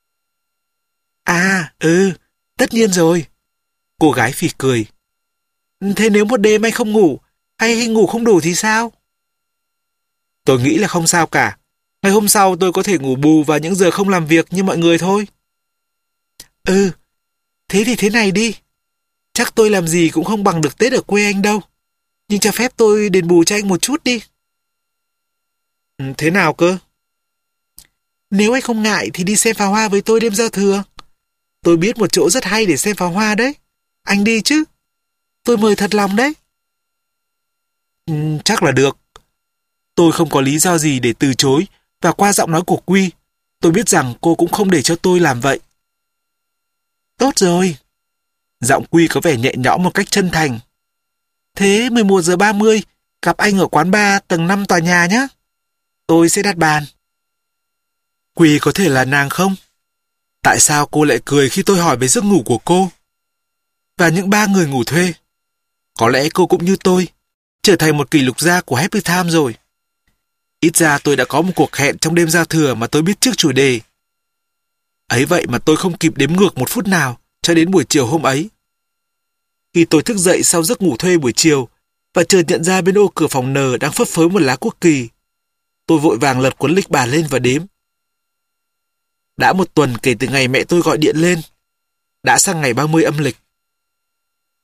À, ừ, tất nhiên rồi. Cô gái phì cười. Thế nếu một đêm anh không ngủ, hay ngủ không đủ thì sao? Tôi nghĩ là không sao cả. Ngày hôm sau tôi có thể ngủ bù vào những giờ không làm việc như mọi người thôi. Ừ, thế thì thế này đi. Chắc tôi làm gì cũng không bằng được Tết ở quê anh đâu. Nhưng cho phép tôi đền bù cho anh một chút đi. Ừ, thế nào cơ? Nếu anh không ngại thì đi xem pháo hoa với tôi đêm giao thừa. Tôi biết một chỗ rất hay để xem pháo hoa đấy. Anh đi chứ? Tôi mời thật lòng đấy. Ừ, chắc là được. Tôi không có lý do gì để từ chối và qua giọng nói của Quy, tôi biết rằng cô cũng không để cho tôi làm vậy. Tốt rồi. Giọng Quy có vẻ nhẹ nhõm một cách chân thành. Thế mười một giờ ba mươi gặp anh ở quán bar tầng năm tòa nhà nhé. Tôi sẽ đặt bàn. Quy có thể là nàng không? Tại sao cô lại cười khi tôi hỏi về giấc ngủ của cô? Và những ba người ngủ thuê. Có lẽ cô cũng như tôi, trở thành một kỷ lục gia của Happy Time rồi. Ít ra tôi đã có một cuộc hẹn trong đêm giao thừa mà tôi biết trước chủ đề. Ấy vậy mà tôi không kịp đếm ngược một phút nào cho đến buổi chiều hôm ấy. Khi tôi thức dậy sau giấc ngủ thuê buổi chiều và chợt nhận ra bên ô cửa phòng N đang phấp phới một lá quốc kỳ, tôi vội vàng lật cuốn lịch bàn lên và đếm. Đã một tuần kể từ ngày mẹ tôi gọi điện lên. Đã sang ngày ba mươi âm lịch.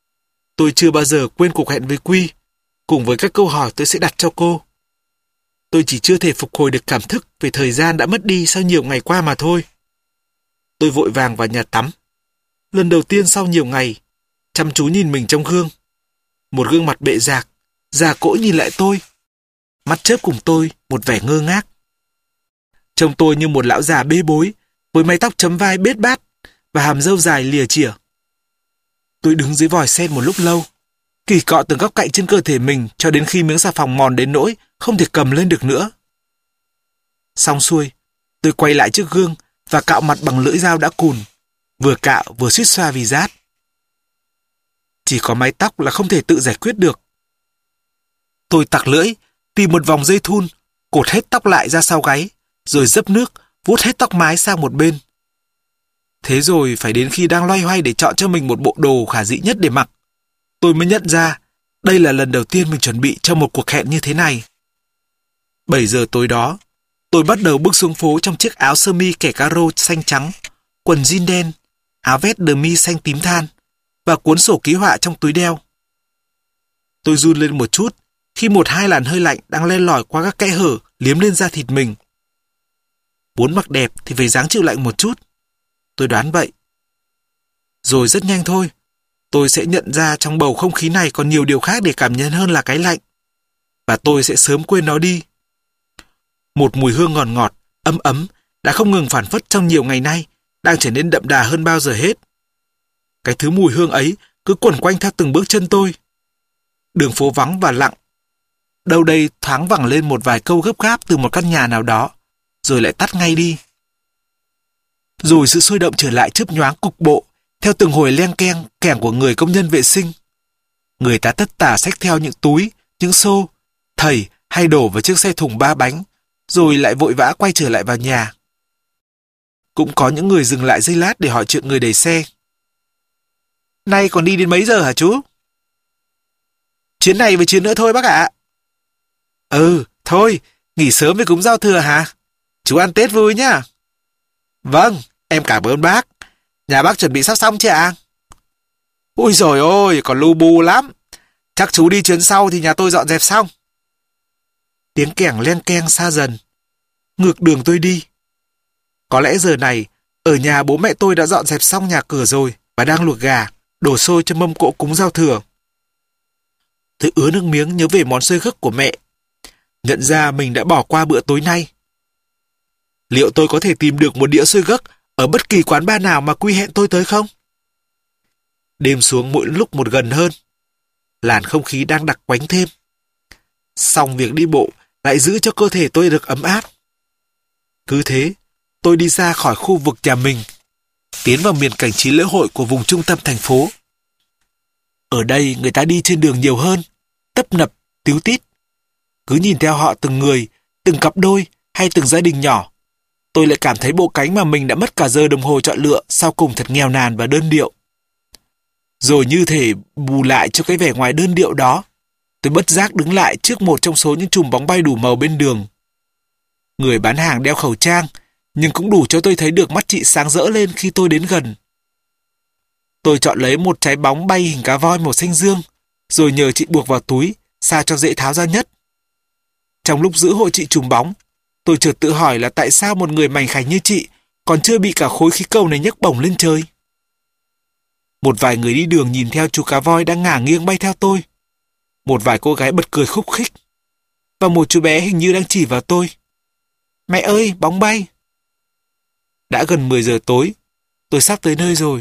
Tôi chưa bao giờ quên cuộc hẹn với Quy, cùng với các câu hỏi tôi sẽ đặt cho cô. tôi chỉ chưa thể phục hồi được cảm thức về thời gian đã mất đi sau nhiều ngày qua mà thôi. Tôi vội vàng vào nhà tắm. Lần đầu tiên sau nhiều ngày, chăm chú nhìn mình trong gương. Một gương mặt bệ rạc, già cỗi nhìn lại tôi. Mắt chớp cùng tôi một vẻ ngơ ngác. Trông tôi như một lão già bê bối, với mái tóc chấm vai bết bát và hàm râu dài lìa chỉa. Tôi đứng dưới vòi sen một lúc lâu, kỳ cọ từng góc cạnh trên cơ thể mình cho đến khi miếng xà phòng mòn đến nỗi không thể cầm lên được nữa. Xong xuôi, tôi quay lại trước gương và cạo mặt bằng lưỡi dao đã cùn, vừa cạo vừa suýt xoa vì rát. Chỉ có mái tóc là không thể tự giải quyết được. Tôi tặc lưỡi, tìm một vòng dây thun, cột hết tóc lại ra sau gáy, rồi dấp nước, vuốt hết tóc mái sang một bên. Thế rồi phải đến khi đang loay hoay để chọn cho mình một bộ đồ khả dĩ nhất để mặc, tôi mới nhận ra đây là lần đầu tiên mình chuẩn bị cho một cuộc hẹn như thế này. bảy giờ tối đó, tôi bắt đầu bước xuống phố trong chiếc áo sơ mi kẻ caro xanh trắng, quần jean đen, áo vest đờ mi xanh tím than và cuốn sổ ký họa trong túi đeo. Tôi run lên một chút khi một hai làn hơi lạnh đang len lỏi qua các kẽ hở liếm lên da thịt mình. Muốn mặc đẹp thì phải ráng chịu lạnh một chút. Tôi đoán vậy. Rồi rất nhanh thôi, tôi sẽ nhận ra trong bầu không khí này còn nhiều điều khác để cảm nhận hơn là cái lạnh. Và tôi sẽ sớm quên nó đi. Một mùi hương ngọt ngọt, ấm ấm đã không ngừng phảng phất trong nhiều ngày nay, đang trở nên đậm đà hơn bao giờ hết. Cái thứ mùi hương ấy cứ quẩn quanh theo từng bước chân tôi. Đường phố vắng và lặng. Đâu đây thoáng vẳng lên một vài câu gấp gáp từ một căn nhà nào đó, rồi lại tắt ngay đi. Rồi sự sôi động trở lại chớp nhoáng cục bộ, theo từng hồi leng keng kẻng của người công nhân vệ sinh. Người ta tất tả xách theo những túi, những xô, thầy hay đổ vào chiếc xe thùng ba bánh, rồi lại vội vã quay trở lại vào nhà. Cũng có những người dừng lại giây lát để hỏi chuyện người đẩy xe. Nay còn đi đến mấy giờ hả chú? Chuyến này với chuyến nữa thôi bác ạ. Ừ, thôi, nghỉ sớm với cúng giao thừa hả? Chú ăn Tết vui nhá. Vâng, em cảm ơn bác. Nhà bác chuẩn bị sắp xong chưa ạ? Ôi dồi ôi, còn lu bu lắm. Chắc chú đi chuyến sau thì nhà tôi dọn dẹp xong. Tiếng kẻng len keng xa dần. Ngược đường tôi đi. Có lẽ giờ này, ở nhà bố mẹ tôi đã dọn dẹp xong nhà cửa rồi và đang luộc gà, đổ xôi cho mâm cỗ cúng giao thừa. Tôi ứa nước miếng nhớ về món xôi gấc của mẹ. Nhận ra mình đã bỏ qua bữa tối nay. Liệu tôi có thể tìm được một đĩa xôi gấc ở bất kỳ quán bar nào mà Quy hẹn tôi tới không? Đêm xuống mỗi lúc một gần hơn. Làn không khí đang đặc quánh thêm. Xong việc đi bộ lại giữ cho cơ thể tôi được ấm áp. Cứ thế, tôi đi ra khỏi khu vực nhà mình, tiến vào miền cảnh trí lễ hội của vùng trung tâm thành phố. Ở đây người ta đi trên đường nhiều hơn, tấp nập, tíu tít. Cứ nhìn theo họ từng người, từng cặp đôi hay từng gia đình nhỏ, tôi lại cảm thấy bộ cánh mà mình đã mất cả giờ đồng hồ chọn lựa sau cùng thật nghèo nàn và đơn điệu. Rồi như thể bù lại cho cái vẻ ngoài đơn điệu đó, tôi bất giác đứng lại trước một trong số những chùm bóng bay đủ màu bên đường. Người bán hàng đeo khẩu trang, nhưng cũng đủ cho tôi thấy được mắt chị sáng rỡ lên khi tôi đến gần. Tôi chọn lấy một trái bóng bay hình cá voi màu xanh dương, rồi nhờ chị buộc vào túi, sao cho dễ tháo ra nhất. Trong lúc giữ hộ chị chùm bóng, tôi chợt tự hỏi là tại sao một người mảnh khảnh như chị còn chưa bị cả khối khí cầu này nhấc bổng lên trời. Một vài người đi đường nhìn theo chú cá voi đang ngả nghiêng bay theo tôi. Một vài cô gái bật cười khúc khích. Và một chú bé hình như đang chỉ vào tôi. Mẹ ơi, bóng bay! Đã gần mười giờ tối, tôi sắp tới nơi rồi.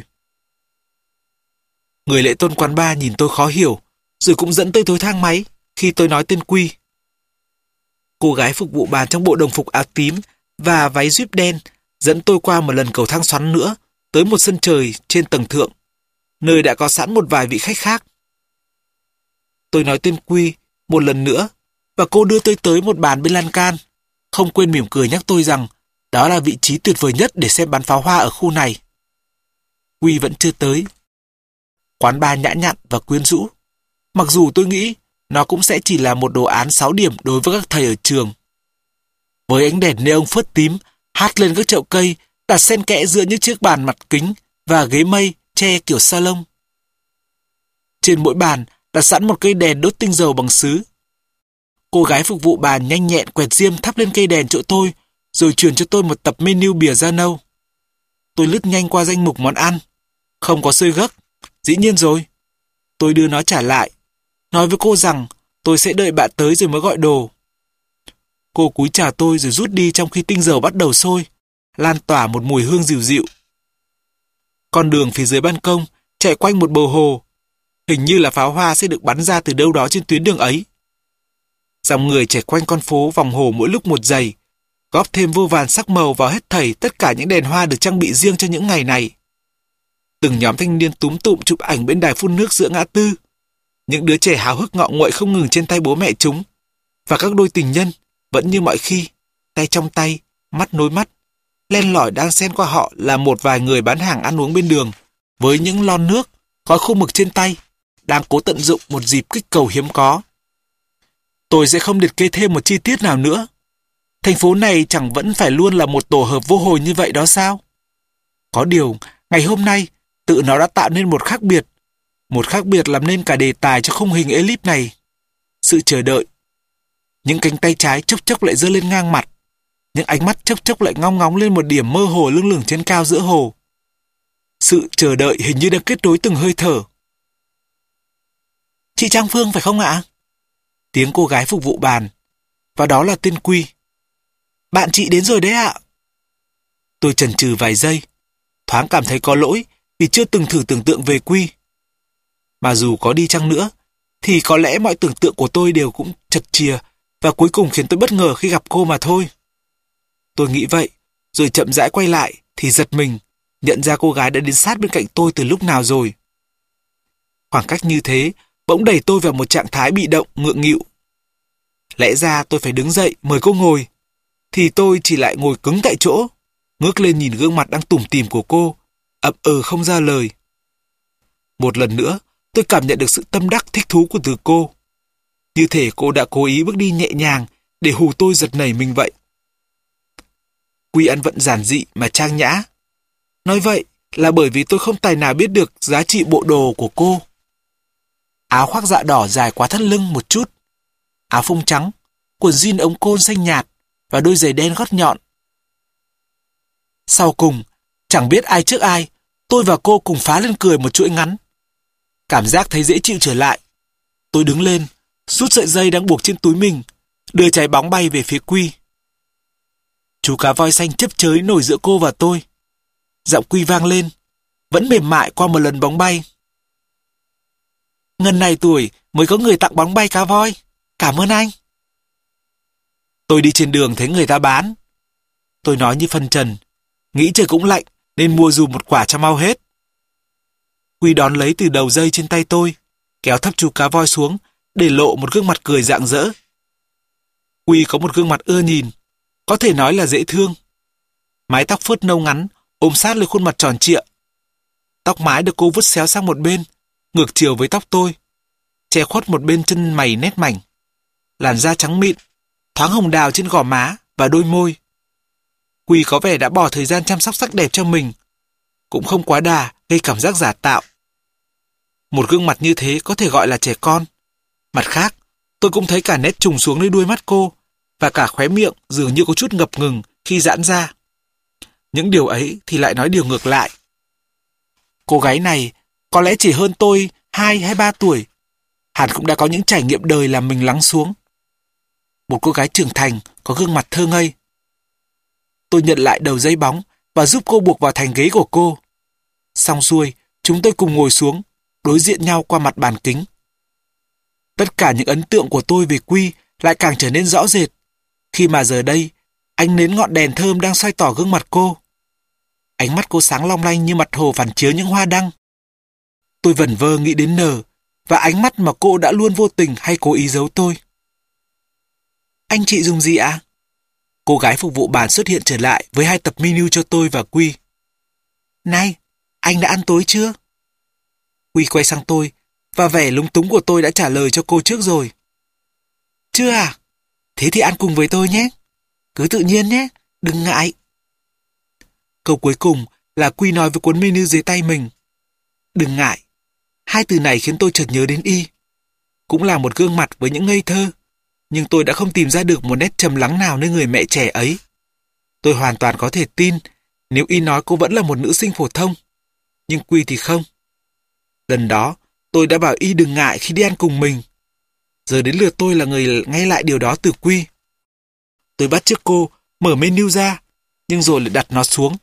Người lễ tôn quán bar nhìn tôi khó hiểu, rồi cũng dẫn tôi tới thang máy khi tôi nói tên Quy. Cô gái phục vụ bàn trong bộ đồng phục áo tím và váy zip đen dẫn tôi qua một lần cầu thang xoắn nữa tới một sân trời trên tầng thượng, nơi đã có sẵn một vài vị khách khác. Tôi nói tên Quy một lần nữa và cô đưa tôi tới một bàn bên lan can, không quên mỉm cười nhắc tôi rằng đó là vị trí tuyệt vời nhất để xem bắn pháo hoa ở khu này. Quy vẫn chưa tới. Quán bar nhã nhặn và quyến rũ. Mặc dù tôi nghĩ nó cũng sẽ chỉ là một đồ án sáu điểm đối với các thầy ở trường. Với ánh đèn neon phớt tím hát lên các chậu cây đặt xen kẽ giữa những chiếc bàn mặt kính và ghế mây tre kiểu salon. Trên mỗi bàn đặt sẵn một cây đèn đốt tinh dầu bằng sứ. Cô gái phục vụ bàn nhanh nhẹn quẹt diêm thắp lên cây đèn chỗ tôi, rồi truyền cho tôi một tập menu bìa da nâu. Tôi lướt nhanh qua danh mục món ăn. Không có xơi gấc. Dĩ nhiên rồi. Tôi đưa nó trả lại, nói với cô rằng tôi sẽ đợi bạn tới rồi mới gọi đồ. Cô cúi chào tôi rồi rút đi trong khi tinh dầu bắt đầu sôi, lan tỏa một mùi hương dịu dịu. Con đường phía dưới ban công chạy quanh một bờ hồ. Hình như là pháo hoa sẽ được bắn ra từ đâu đó trên tuyến đường ấy. Dòng người chạy quanh con phố vòng hồ mỗi lúc một dày, góp thêm vô vàn sắc màu vào hết thảy tất cả những đèn hoa được trang bị riêng cho những ngày này. Từng nhóm thanh niên túm tụm chụp ảnh bên đài phun nước giữa ngã tư. Những đứa trẻ háo hức ngọ nguậy không ngừng trên tay bố mẹ chúng. Và các đôi tình nhân vẫn như mọi khi, tay trong tay, mắt nối mắt. Len lỏi đang xen qua họ là một vài người bán hàng ăn uống bên đường, với những lon nước, gói khô mực trên tay, đang cố tận dụng một dịp kích cầu hiếm có. Tôi sẽ không liệt kê thêm một chi tiết nào nữa. Thành phố này chẳng vẫn phải luôn là một tổ hợp vô hồi như vậy đó sao? Có điều, ngày hôm nay, tự nó đã tạo nên một khác biệt. Một khác biệt làm nên cả đề tài cho khung hình elip này. Sự chờ đợi. Những cánh tay trái chốc chốc lại giơ lên ngang mặt. Những ánh mắt chốc chốc lại ngóng ngóng lên một điểm mơ hồ lưng lửng trên cao giữa hồ. Sự chờ đợi hình như đang kết nối từng hơi thở. Chị Trang Phương phải không ạ? Tiếng cô gái phục vụ bàn. Và đó là tên Quy. Bạn chị đến rồi đấy ạ. Tôi chần chừ vài giây, thoáng cảm thấy có lỗi vì chưa từng thử tưởng tượng về Quy. Mà dù có đi chăng nữa, thì có lẽ mọi tưởng tượng của tôi đều cũng chật chìa và cuối cùng khiến tôi bất ngờ khi gặp cô mà thôi. Tôi nghĩ vậy, rồi chậm rãi quay lại thì giật mình, nhận ra cô gái đã đến sát bên cạnh tôi từ lúc nào rồi. Khoảng cách như thế bỗng đẩy tôi vào một trạng thái bị động, ngượng nghịu. Lẽ ra tôi phải đứng dậy mời cô ngồi, thì tôi chỉ lại ngồi cứng tại chỗ, ngước lên nhìn gương mặt đang tủm tỉm của cô, ậm ừ không ra lời. Một lần nữa, tôi cảm nhận được sự tâm đắc thích thú của từ cô. Như thể cô đã cố ý bước đi nhẹ nhàng để hù tôi giật nảy mình vậy. Quy ăn vận giản dị mà trang nhã. Nói vậy là bởi vì tôi không tài nào biết được giá trị bộ đồ của cô. Áo khoác dạ đỏ dài quá thắt lưng một chút, áo phông trắng, quần jean ống côn xanh nhạt và đôi giày đen gót nhọn. Sau cùng, chẳng biết ai trước ai, tôi và cô cùng phá lên cười một chuỗi ngắn. Cảm giác thấy dễ chịu trở lại. Tôi đứng lên, rút sợi dây đang buộc trên túi mình, đưa trái bóng bay về phía Quy. Chú cá voi xanh chấp chới nổi giữa cô và tôi. Giọng Quy vang lên, vẫn mềm mại qua một lần bóng bay. Ngần này tuổi mới có người tặng bóng bay cá voi. Cảm ơn anh. Tôi đi trên đường thấy người ta bán. Tôi nói như phân trần, nghĩ trời cũng lạnh nên mua dù một quả cho mau hết. Quy đón lấy từ đầu dây trên tay tôi, kéo thấp chú cá voi xuống để lộ một gương mặt cười rạng rỡ. Quy có một gương mặt ưa nhìn, có thể nói là dễ thương. Mái tóc phớt nâu ngắn ôm sát lên khuôn mặt tròn trịa. Tóc mái được cô vứt xéo sang một bên, ngược chiều với tóc tôi, che khuất một bên chân mày nét mảnh. Làn da trắng mịn, thoáng hồng đào trên gò má và đôi môi. Quy có vẻ đã bỏ thời gian chăm sóc sắc đẹp cho mình, cũng không quá đà gây cảm giác giả tạo. Một gương mặt như thế có thể gọi là trẻ con. Mặt khác, tôi cũng thấy cả nét trùng xuống nơi đuôi mắt cô, và cả khóe miệng dường như có chút ngập ngừng khi giãn ra. Những điều ấy thì lại nói điều ngược lại. Cô gái này có lẽ chỉ hơn tôi hai hay ba tuổi, hẳn cũng đã có những trải nghiệm đời làm mình lắng xuống. Một cô gái trưởng thành có gương mặt thơ ngây. Tôi nhận lại đầu dây bóng và giúp cô buộc vào thành ghế của cô. Xong xuôi, chúng tôi cùng ngồi xuống, đối diện nhau qua mặt bàn kính. Tất cả những ấn tượng của tôi về Quy lại càng trở nên rõ rệt, khi mà giờ đây, ánh nến ngọn đèn thơm đang soi tỏ gương mặt cô. Ánh mắt cô sáng long lanh như mặt hồ phản chiếu những hoa đăng. Tôi vẩn vơ nghĩ đến N và ánh mắt mà cô đã luôn vô tình hay cố ý giấu tôi. Anh chị dùng gì ạ? Cô gái phục vụ bàn xuất hiện trở lại với hai tập menu cho tôi và Quy. Này, anh đã ăn tối chưa? Quy quay sang tôi, và vẻ lúng túng của tôi đã trả lời cho cô trước rồi. Chưa à? Thế thì ăn cùng với tôi nhé. Cứ tự nhiên nhé, đừng ngại. Câu cuối cùng là Quy nói với cuốn menu dưới tay mình. Đừng ngại. Hai từ này khiến tôi chợt nhớ đến Y. Cũng là một gương mặt với những ngây thơ, nhưng tôi đã không tìm ra được một nét trầm lắng nào nơi người mẹ trẻ ấy. Tôi hoàn toàn có thể tin nếu y nói cô vẫn là một nữ sinh phổ thông, nhưng Quy thì không. Lần đó, tôi đã bảo y đừng ngại khi đi ăn cùng mình. Giờ đến lượt tôi là người nghe lại điều đó từ Quy. Tôi bắt chước cô mở menu ra, nhưng rồi lại đặt nó xuống.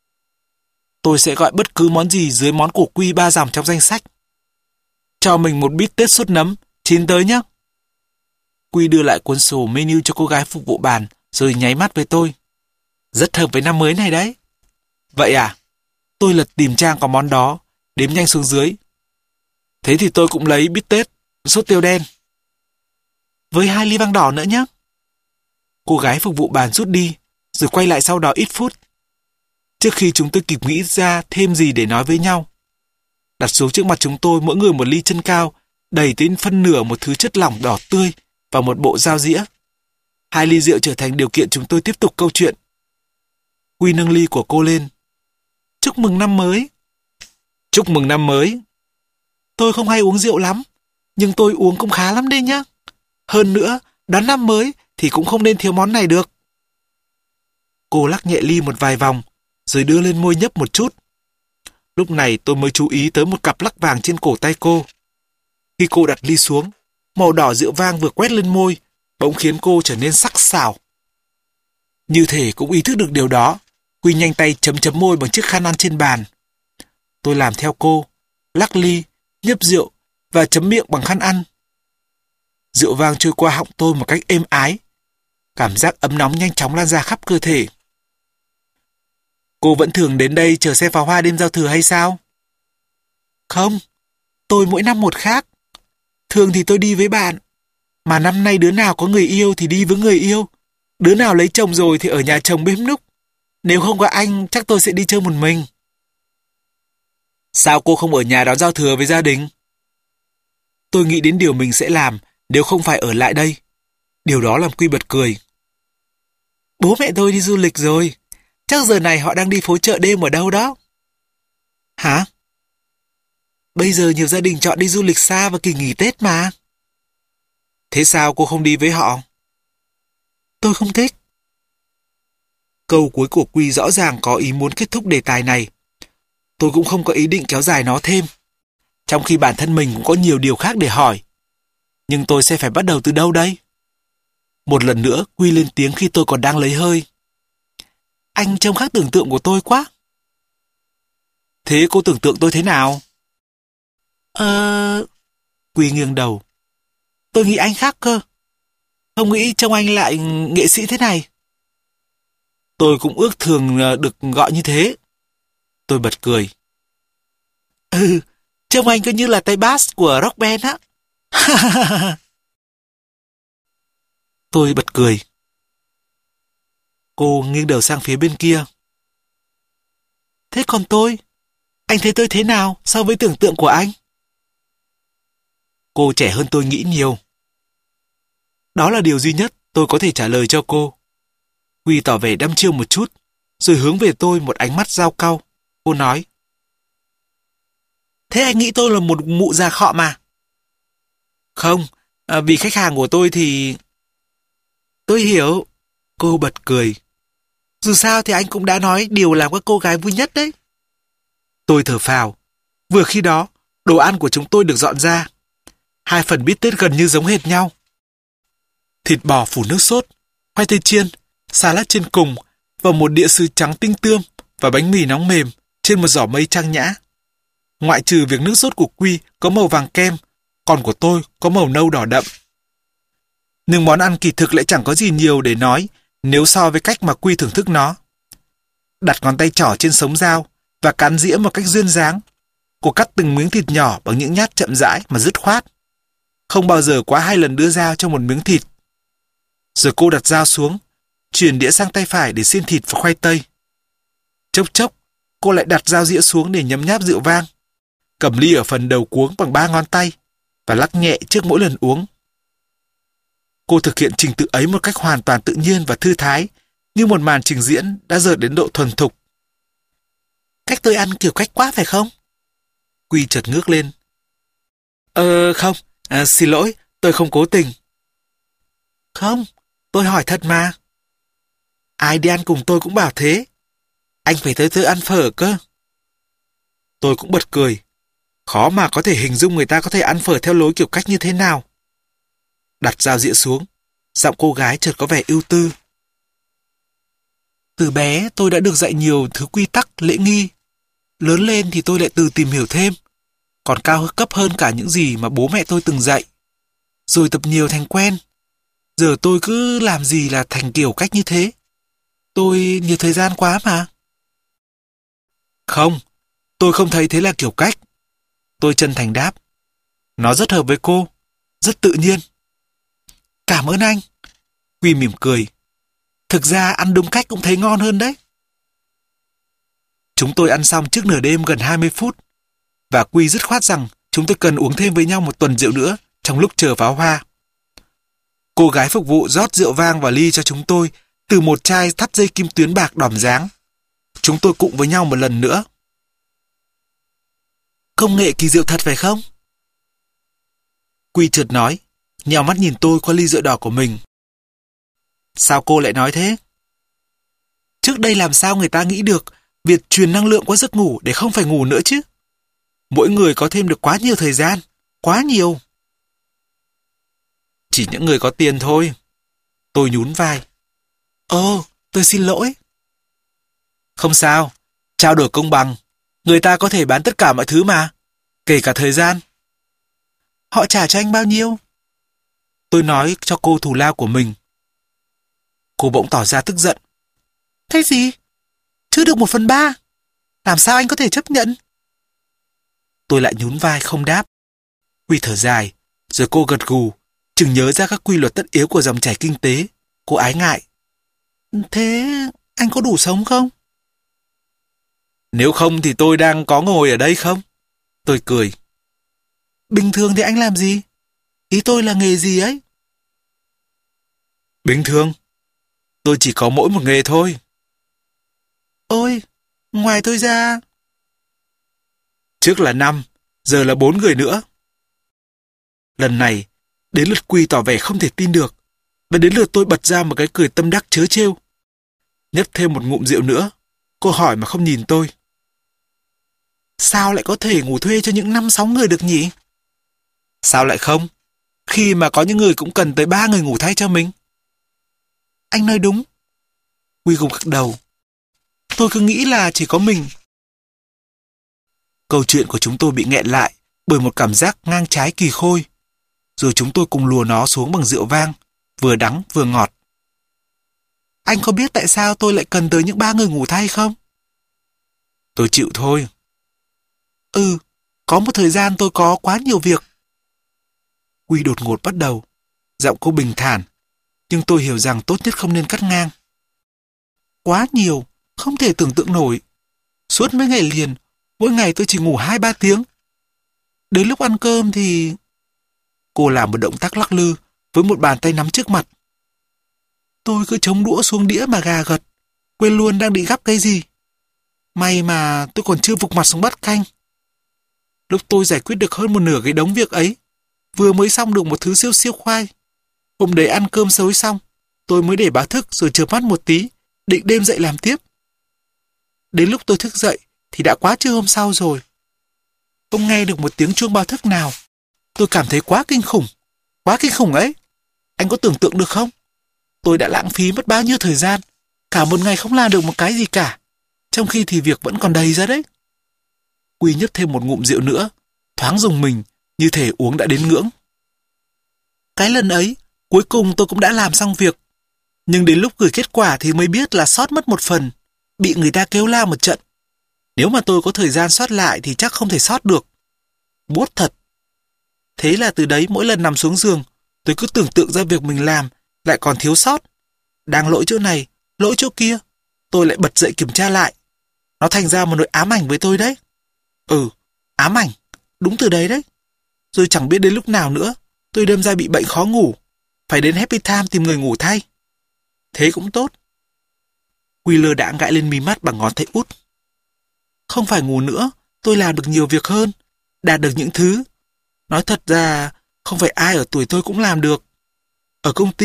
Tôi sẽ gọi bất cứ món gì dưới món của Quy ba dòng trong danh sách. Cho mình một bít tết sốt nấm, chín tới nhé. Quy đưa lại cuốn sổ menu cho cô gái phục vụ bàn, rồi nháy mắt với tôi. Rất hợp với năm mới này đấy. Vậy à? Tôi lật tìm trang có món đó, đếm nhanh xuống dưới. Thế thì tôi cũng lấy bít tết, sốt tiêu đen. Với hai ly vang đỏ nữa nhé. Cô gái phục vụ bàn rút đi, rồi quay lại sau đó ít phút. Trước khi chúng tôi kịp nghĩ ra thêm gì để nói với nhau, đặt xuống trước mặt chúng tôi mỗi người một ly chân cao, đầy tới phân nửa một thứ chất lỏng đỏ tươi và một bộ dao dĩa. Hai ly rượu trở thành điều kiện chúng tôi tiếp tục câu chuyện. Quy nâng ly của cô lên. Chúc mừng năm mới. Chúc mừng năm mới. Tôi không hay uống rượu lắm, nhưng tôi uống cũng khá lắm đấy nhá. Hơn nữa, đón năm mới thì cũng không nên thiếu món này được. Cô lắc nhẹ ly một vài vòng, rồi đưa lên môi nhấp một chút. Lúc này tôi mới chú ý tới một cặp lắc vàng trên cổ tay cô. Khi cô đặt ly xuống, màu đỏ rượu vang vừa quét lên môi, bỗng khiến cô trở nên sắc sảo. Như thể cũng ý thức được điều đó, Quy nhanh tay chấm chấm môi bằng chiếc khăn ăn trên bàn. Tôi làm theo cô, lắc ly, nhấp rượu và chấm miệng bằng khăn ăn. Rượu vang trôi qua họng tôi một cách êm ái. Cảm giác ấm nóng nhanh chóng lan ra khắp cơ thể. Cô vẫn thường đến đây chờ xem pháo hoa đêm giao thừa hay sao? Không, tôi mỗi năm một khác. Thường thì tôi đi với bạn, mà năm nay đứa nào có người yêu thì đi với người yêu. Đứa nào lấy chồng rồi thì ở nhà chồng bếp núc. Nếu không có anh, chắc tôi sẽ đi chơi một mình. Sao cô không ở nhà đón giao thừa với gia đình? Tôi nghĩ đến điều mình sẽ làm nếu không phải ở lại đây. Điều đó làm Quy bật cười. Bố mẹ tôi đi du lịch rồi. Chắc giờ này họ đang đi phố chợ đêm ở đâu đó. Hả? Bây giờ nhiều gia đình chọn đi du lịch xa vào kỳ nghỉ Tết mà. Thế sao cô không đi với họ? Tôi không thích. Câu cuối của Quy rõ ràng có ý muốn kết thúc đề tài này. Tôi cũng không có ý định kéo dài nó thêm, trong khi bản thân mình cũng có nhiều điều khác để hỏi. Nhưng tôi sẽ phải bắt đầu từ đâu đây? Một lần nữa, Quy lên tiếng khi tôi còn đang lấy hơi. Anh trông khác tưởng tượng của tôi quá. Thế cô tưởng tượng tôi thế nào? Ờ... Quy nghiêng đầu. Tôi nghĩ anh khác cơ. Không nghĩ trông anh lại nghệ sĩ thế này. Tôi cũng ước thường được gọi như thế. Tôi bật cười. Ừ, trông anh cứ như là tay bass của rock band á. Tôi bật cười. Cô nghiêng đầu sang phía bên kia. Thế còn tôi? Anh thấy tôi thế nào so với tưởng tượng của anh? Cô trẻ hơn tôi nghĩ nhiều. Đó là điều duy nhất tôi có thể trả lời cho cô. Quy tỏ vẻ đăm chiêu một chút, rồi hướng về tôi một ánh mắt dao cau. Cô nói. Thế anh nghĩ tôi là một mụ già khọ mà? Không, à, vì khách hàng của tôi thì... Tôi hiểu. Cô bật cười. Dù sao thì anh cũng đã nói điều làm các cô gái vui nhất đấy. Tôi thở phào. Vừa khi đó, đồ ăn của chúng tôi được dọn ra. Hai phần bít tết gần như giống hệt nhau. Thịt bò phủ nước sốt, khoai tây chiên, salad trên cùng và một đĩa sứ trắng tinh tươm và bánh mì nóng mềm trên một giỏ mây trang nhã. Ngoại trừ việc nước sốt của Quy có màu vàng kem, còn của tôi có màu nâu đỏ đậm. Nhưng món ăn kỳ thực lại chẳng có gì nhiều để nói nếu so với cách mà Quy thưởng thức nó. Đặt ngón tay trỏ trên sống dao và cán dĩa một cách duyên dáng. Cô cắt từng miếng thịt nhỏ bằng những nhát chậm rãi mà dứt khoát. Không bao giờ quá hai lần đưa dao cho một miếng thịt. Rồi cô đặt dao xuống, chuyển đĩa sang tay phải để xiên thịt và khoai tây. Chốc chốc, cô lại đặt dao dĩa xuống để nhấm nháp rượu vang. Cầm ly ở phần đầu cuống bằng ba ngón tay và lắc nhẹ trước mỗi lần uống. Cô thực hiện trình tự ấy một cách hoàn toàn tự nhiên và thư thái, như một màn trình diễn đã dợt đến độ thuần thục. Cách tôi ăn kiểu cách quá phải không? Quy chợt ngước lên. Ờ không, à, xin lỗi, tôi không cố tình. Không, tôi hỏi thật mà. Ai đi ăn cùng tôi cũng bảo thế. Anh phải tới tôi ăn phở cơ. Tôi cũng bật cười. Khó mà có thể hình dung người ta có thể ăn phở theo lối kiểu cách như thế nào. Đặt dao dĩa xuống, giọng cô gái chợt có vẻ ưu tư. Từ bé tôi đã được dạy nhiều thứ quy tắc, lễ nghi. Lớn lên thì tôi lại tự tìm hiểu thêm, còn cao cấp hơn cả những gì mà bố mẹ tôi từng dạy. Rồi tập nhiều thành quen. Giờ tôi cứ làm gì là thành kiểu cách như thế. Tôi nhiều thời gian quá mà. Không, tôi không thấy thế là kiểu cách. Tôi chân thành đáp. Nó rất hợp với cô, rất tự nhiên. Cảm ơn anh. Quy mỉm cười. Thực ra ăn đúng cách cũng thấy ngon hơn đấy. Chúng tôi ăn xong trước nửa đêm gần hai mươi phút, và Quy dứt khoát rằng chúng tôi cần uống thêm với nhau một tuần rượu nữa trong lúc chờ pháo hoa. Cô gái phục vụ rót rượu vang vào ly cho chúng tôi từ một chai thắt dây kim tuyến bạc đỏm dáng. Chúng tôi cụng với nhau một lần nữa. Công nghệ kỳ diệu thật phải không? Quy chợt nói, nhào mắt nhìn tôi qua ly rượu đỏ của mình. Sao cô lại nói thế? Trước đây làm sao người ta nghĩ được việc truyền năng lượng qua giấc ngủ để không phải ngủ nữa chứ? Mỗi người có thêm được quá nhiều thời gian, quá nhiều. Chỉ những người có tiền thôi. Tôi nhún vai. Ồ, tôi xin lỗi. Không sao, trao đổi công bằng. Người ta có thể bán tất cả mọi thứ mà, kể cả thời gian. Họ trả cho anh bao nhiêu? Tôi nói cho cô thù lao của mình. Cô bỗng tỏ ra tức giận. Thế gì? Chưa được một phần ba. Làm sao anh có thể chấp nhận? Tôi lại nhún vai không đáp. Quy thở dài, rồi cô gật gù, chừng nhớ ra các quy luật tất yếu của dòng chảy kinh tế. Cô ái ngại. Thế anh có đủ sống không? Nếu không thì tôi đang có ngồi ở đây không? Tôi cười. Bình thường thì anh làm gì? Ý tôi là nghề gì ấy? Bình thường? Tôi chỉ có mỗi một nghề thôi. Ôi, ngoài tôi ra... Trước là năm, giờ là bốn người nữa. Lần này, đến lượt Quy tỏ vẻ không thể tin được, và đến lượt tôi bật ra một cái cười tâm đắc trớ trêu. Nhấp thêm một ngụm rượu nữa, cô hỏi mà không nhìn tôi. Sao lại có thể ngủ thuê cho những năm sáu người được nhỉ? Sao lại không? Khi mà có những người cũng cần tới ba người ngủ thay cho mình. Anh nói đúng. Quy gục gật đầu. Tôi cứ nghĩ là chỉ có mình. Câu chuyện của chúng tôi bị nghẹn lại bởi một cảm giác ngang trái kỳ khôi. Rồi chúng tôi cùng lùa nó xuống bằng rượu vang, vừa đắng vừa ngọt. Anh có biết tại sao tôi lại cần tới những ba người ngủ thay không? Tôi chịu thôi. Ừ, có một thời gian tôi có quá nhiều việc. Quy đột ngột bắt đầu. Giọng cô bình thản, nhưng tôi hiểu rằng tốt nhất không nên cắt ngang. Quá nhiều, không thể tưởng tượng nổi. Suốt mấy ngày liền, mỗi ngày tôi chỉ ngủ hai ba tiếng. Đến lúc ăn cơm thì... Cô làm một động tác lắc lư với một bàn tay nắm trước mặt. Tôi cứ chống đũa xuống đĩa mà gà gật, quên luôn đang định gắp cái gì. May mà tôi còn chưa vụt mặt xuống bát canh. Lúc tôi giải quyết được hơn một nửa cái đống việc ấy, vừa mới xong được một thứ siêu siêu khoai. Hôm đấy ăn cơm xối xong, tôi mới để báo thức rồi chợp mắt một tí, định đêm dậy làm tiếp. Đến lúc tôi thức dậy thì đã quá trưa hôm sau rồi. Không nghe được một tiếng chuông báo thức nào. Tôi cảm thấy quá kinh khủng, quá kinh khủng ấy. Anh có tưởng tượng được không? Tôi đã lãng phí mất bao nhiêu thời gian, cả một ngày không làm được một cái gì cả, trong khi thì việc vẫn còn đầy ra đấy. Quy nhấp thêm một ngụm rượu nữa, thoáng rùng mình, như thể uống đã đến ngưỡng. Cái lần ấy, cuối cùng tôi cũng đã làm xong việc. Nhưng đến lúc gửi kết quả thì mới biết là sót mất một phần, bị người ta kêu la một trận. Nếu mà tôi có thời gian sót lại thì chắc không thể sót được. Buốt thật. Thế là từ đấy mỗi lần nằm xuống giường, tôi cứ tưởng tượng ra việc mình làm lại còn thiếu sót. Đang lỗi chỗ này, lỗi chỗ kia, tôi lại bật dậy kiểm tra lại. Nó thành ra một nỗi ám ảnh với tôi đấy. Ừ, ám ảnh, đúng từ đấy đấy. Rồi chẳng biết đến lúc nào nữa, tôi đâm ra bị bệnh khó ngủ, phải đến Happy Time tìm người ngủ thay. Thế cũng tốt. Wheeler đã gãi lên mí mắt bằng ngón tay út. Không phải ngủ nữa, tôi làm được nhiều việc hơn, đạt được những thứ. Nói thật ra, không phải ai ở tuổi tôi cũng làm được. Ở công ty,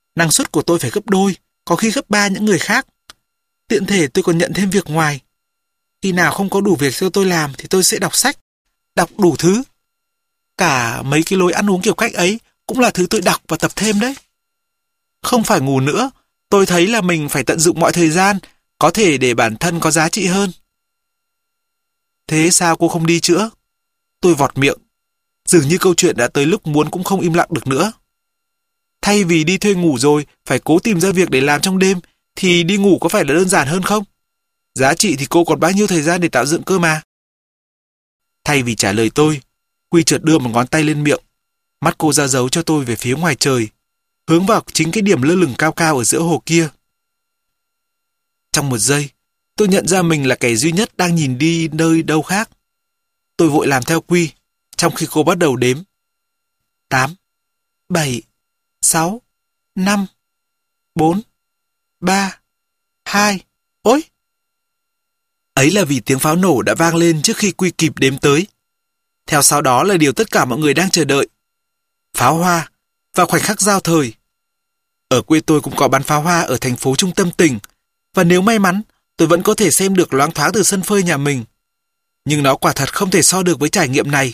Năng suất của tôi phải gấp đôi, có khi gấp ba những người khác. Tiện thể tôi còn nhận thêm việc ngoài. Khi nào không có đủ việc cho tôi làm thì tôi sẽ đọc sách, đọc đủ thứ. Cả mấy cái lối ăn uống kiểu cách ấy cũng là thứ tôi đọc và tập thêm đấy. Không phải ngủ nữa, tôi thấy là mình phải tận dụng mọi thời gian, có thể để bản thân có giá trị hơn. Thế sao cô không đi chữa? Tôi vọt miệng. Dường như câu chuyện đã tới lúc muốn cũng không im lặng được nữa. Thay vì đi thuê ngủ rồi, phải cố tìm ra việc để làm trong đêm, thì đi ngủ có phải là đơn giản hơn không? Giá trị thì cô còn bao nhiêu thời gian để tạo dựng cơ mà. Thay vì trả lời tôi, Quy chợt đưa một ngón tay lên miệng. Mắt cô ra dấu cho tôi về phía ngoài trời, hướng vào chính cái điểm lơ lửng cao cao ở giữa hồ kia. Trong một giây, tôi nhận ra mình là kẻ duy nhất đang nhìn đi nơi đâu khác. Tôi vội làm theo Quy, trong khi cô bắt đầu đếm. Tám, bảy, sáu, năm, bốn, ba, hai, ôi! Ấy là vì tiếng pháo nổ đã vang lên trước khi Quy kịp đếm tới. Theo sau đó là điều tất cả mọi người đang chờ đợi. Pháo hoa, vào khoảnh khắc giao thời. Ở quê tôi cũng có bắn pháo hoa ở thành phố trung tâm tỉnh, và nếu may mắn, tôi vẫn có thể xem được loáng thoáng từ sân phơi nhà mình. Nhưng nó quả thật không thể so được với trải nghiệm này.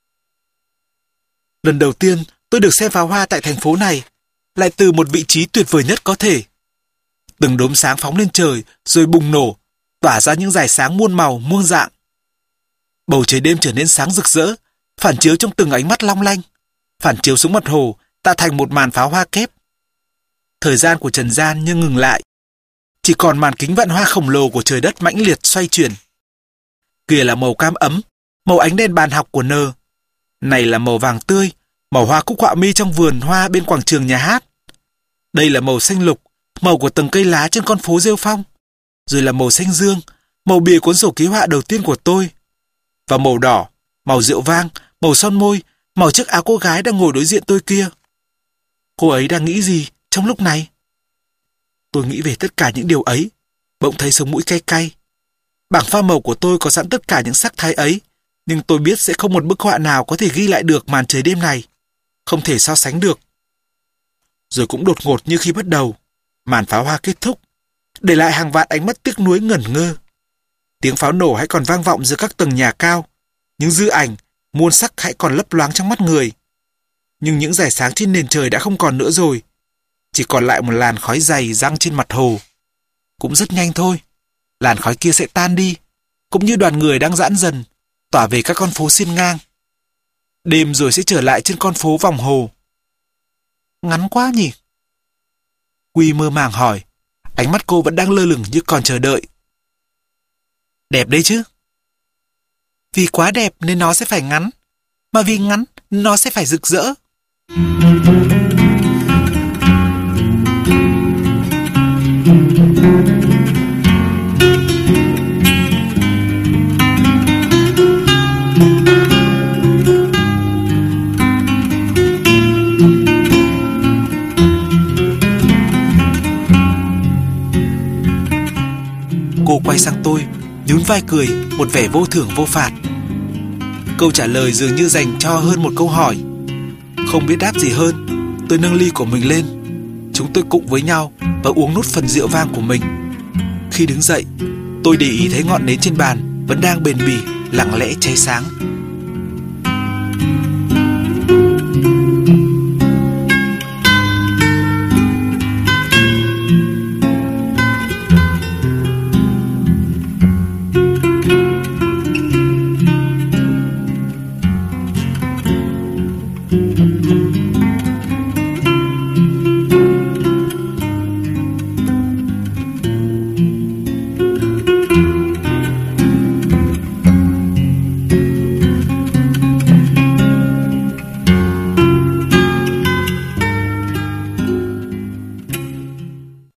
Lần đầu tiên tôi được xem pháo hoa tại thành phố này, lại từ một vị trí tuyệt vời nhất có thể. Từng đốm sáng phóng lên trời rồi bùng nổ, tỏa ra những dải sáng muôn màu, muôn dạng. Bầu trời đêm trở nên sáng rực rỡ, phản chiếu trong từng ánh mắt long lanh, phản chiếu xuống mặt hồ, tạo thành một màn pháo hoa kép. Thời gian của trần gian như ngừng lại, chỉ còn màn kính vạn hoa khổng lồ của trời đất mãnh liệt xoay chuyển. Kia là màu cam ấm, màu ánh đèn bàn học của nờ. Này là màu vàng tươi, màu hoa cúc họa mi trong vườn hoa bên quảng trường nhà hát. Đây là màu xanh lục, màu của từng cây lá trên con phố rêu phong. Rồi là màu xanh dương, màu bìa cuốn sổ ký họa đầu tiên của tôi. Và màu đỏ, màu rượu vang, màu son môi, màu chiếc áo cô gái đang ngồi đối diện tôi kia. Cô ấy đang nghĩ gì trong lúc này? Tôi nghĩ về tất cả những điều ấy, bỗng thấy sống mũi cay cay. Bảng pha màu của tôi có sẵn tất cả những sắc thái ấy, nhưng tôi biết sẽ không một bức họa nào có thể ghi lại được màn trời đêm này. Không thể so sánh được. Rồi cũng đột ngột như khi bắt đầu, màn pháo hoa kết thúc, để lại hàng vạn ánh mắt tiếc nuối ngẩn ngơ. Tiếng pháo nổ hãy còn vang vọng giữa các tầng nhà cao, những dư ảnh, muôn sắc hãy còn lấp loáng trong mắt người. Nhưng những dải sáng trên nền trời đã không còn nữa rồi, chỉ còn lại một làn khói dày giăng trên mặt hồ. Cũng rất nhanh thôi, làn khói kia sẽ tan đi, cũng như đoàn người đang giãn dần, tỏa về các con phố xiên ngang. Đêm rồi sẽ trở lại trên con phố vòng hồ. Ngắn quá nhỉ? Quy mơ màng hỏi, ánh mắt cô vẫn đang lơ lửng như còn chờ đợi. Đẹp đấy chứ? Vì quá đẹp nên nó sẽ phải ngắn, mà vì ngắn nó sẽ phải rực rỡ. Cô quay sang tôi, nhún vai cười, một vẻ vô thưởng vô phạt. Câu trả lời dường như dành cho hơn một câu hỏi. Không biết đáp gì hơn, tôi nâng ly của mình lên. Chúng tôi cùng với nhau và uống nốt phần rượu vang của mình. Khi đứng dậy, tôi để ý thấy ngọn nến trên bàn vẫn đang bền bỉ, lặng lẽ cháy sáng.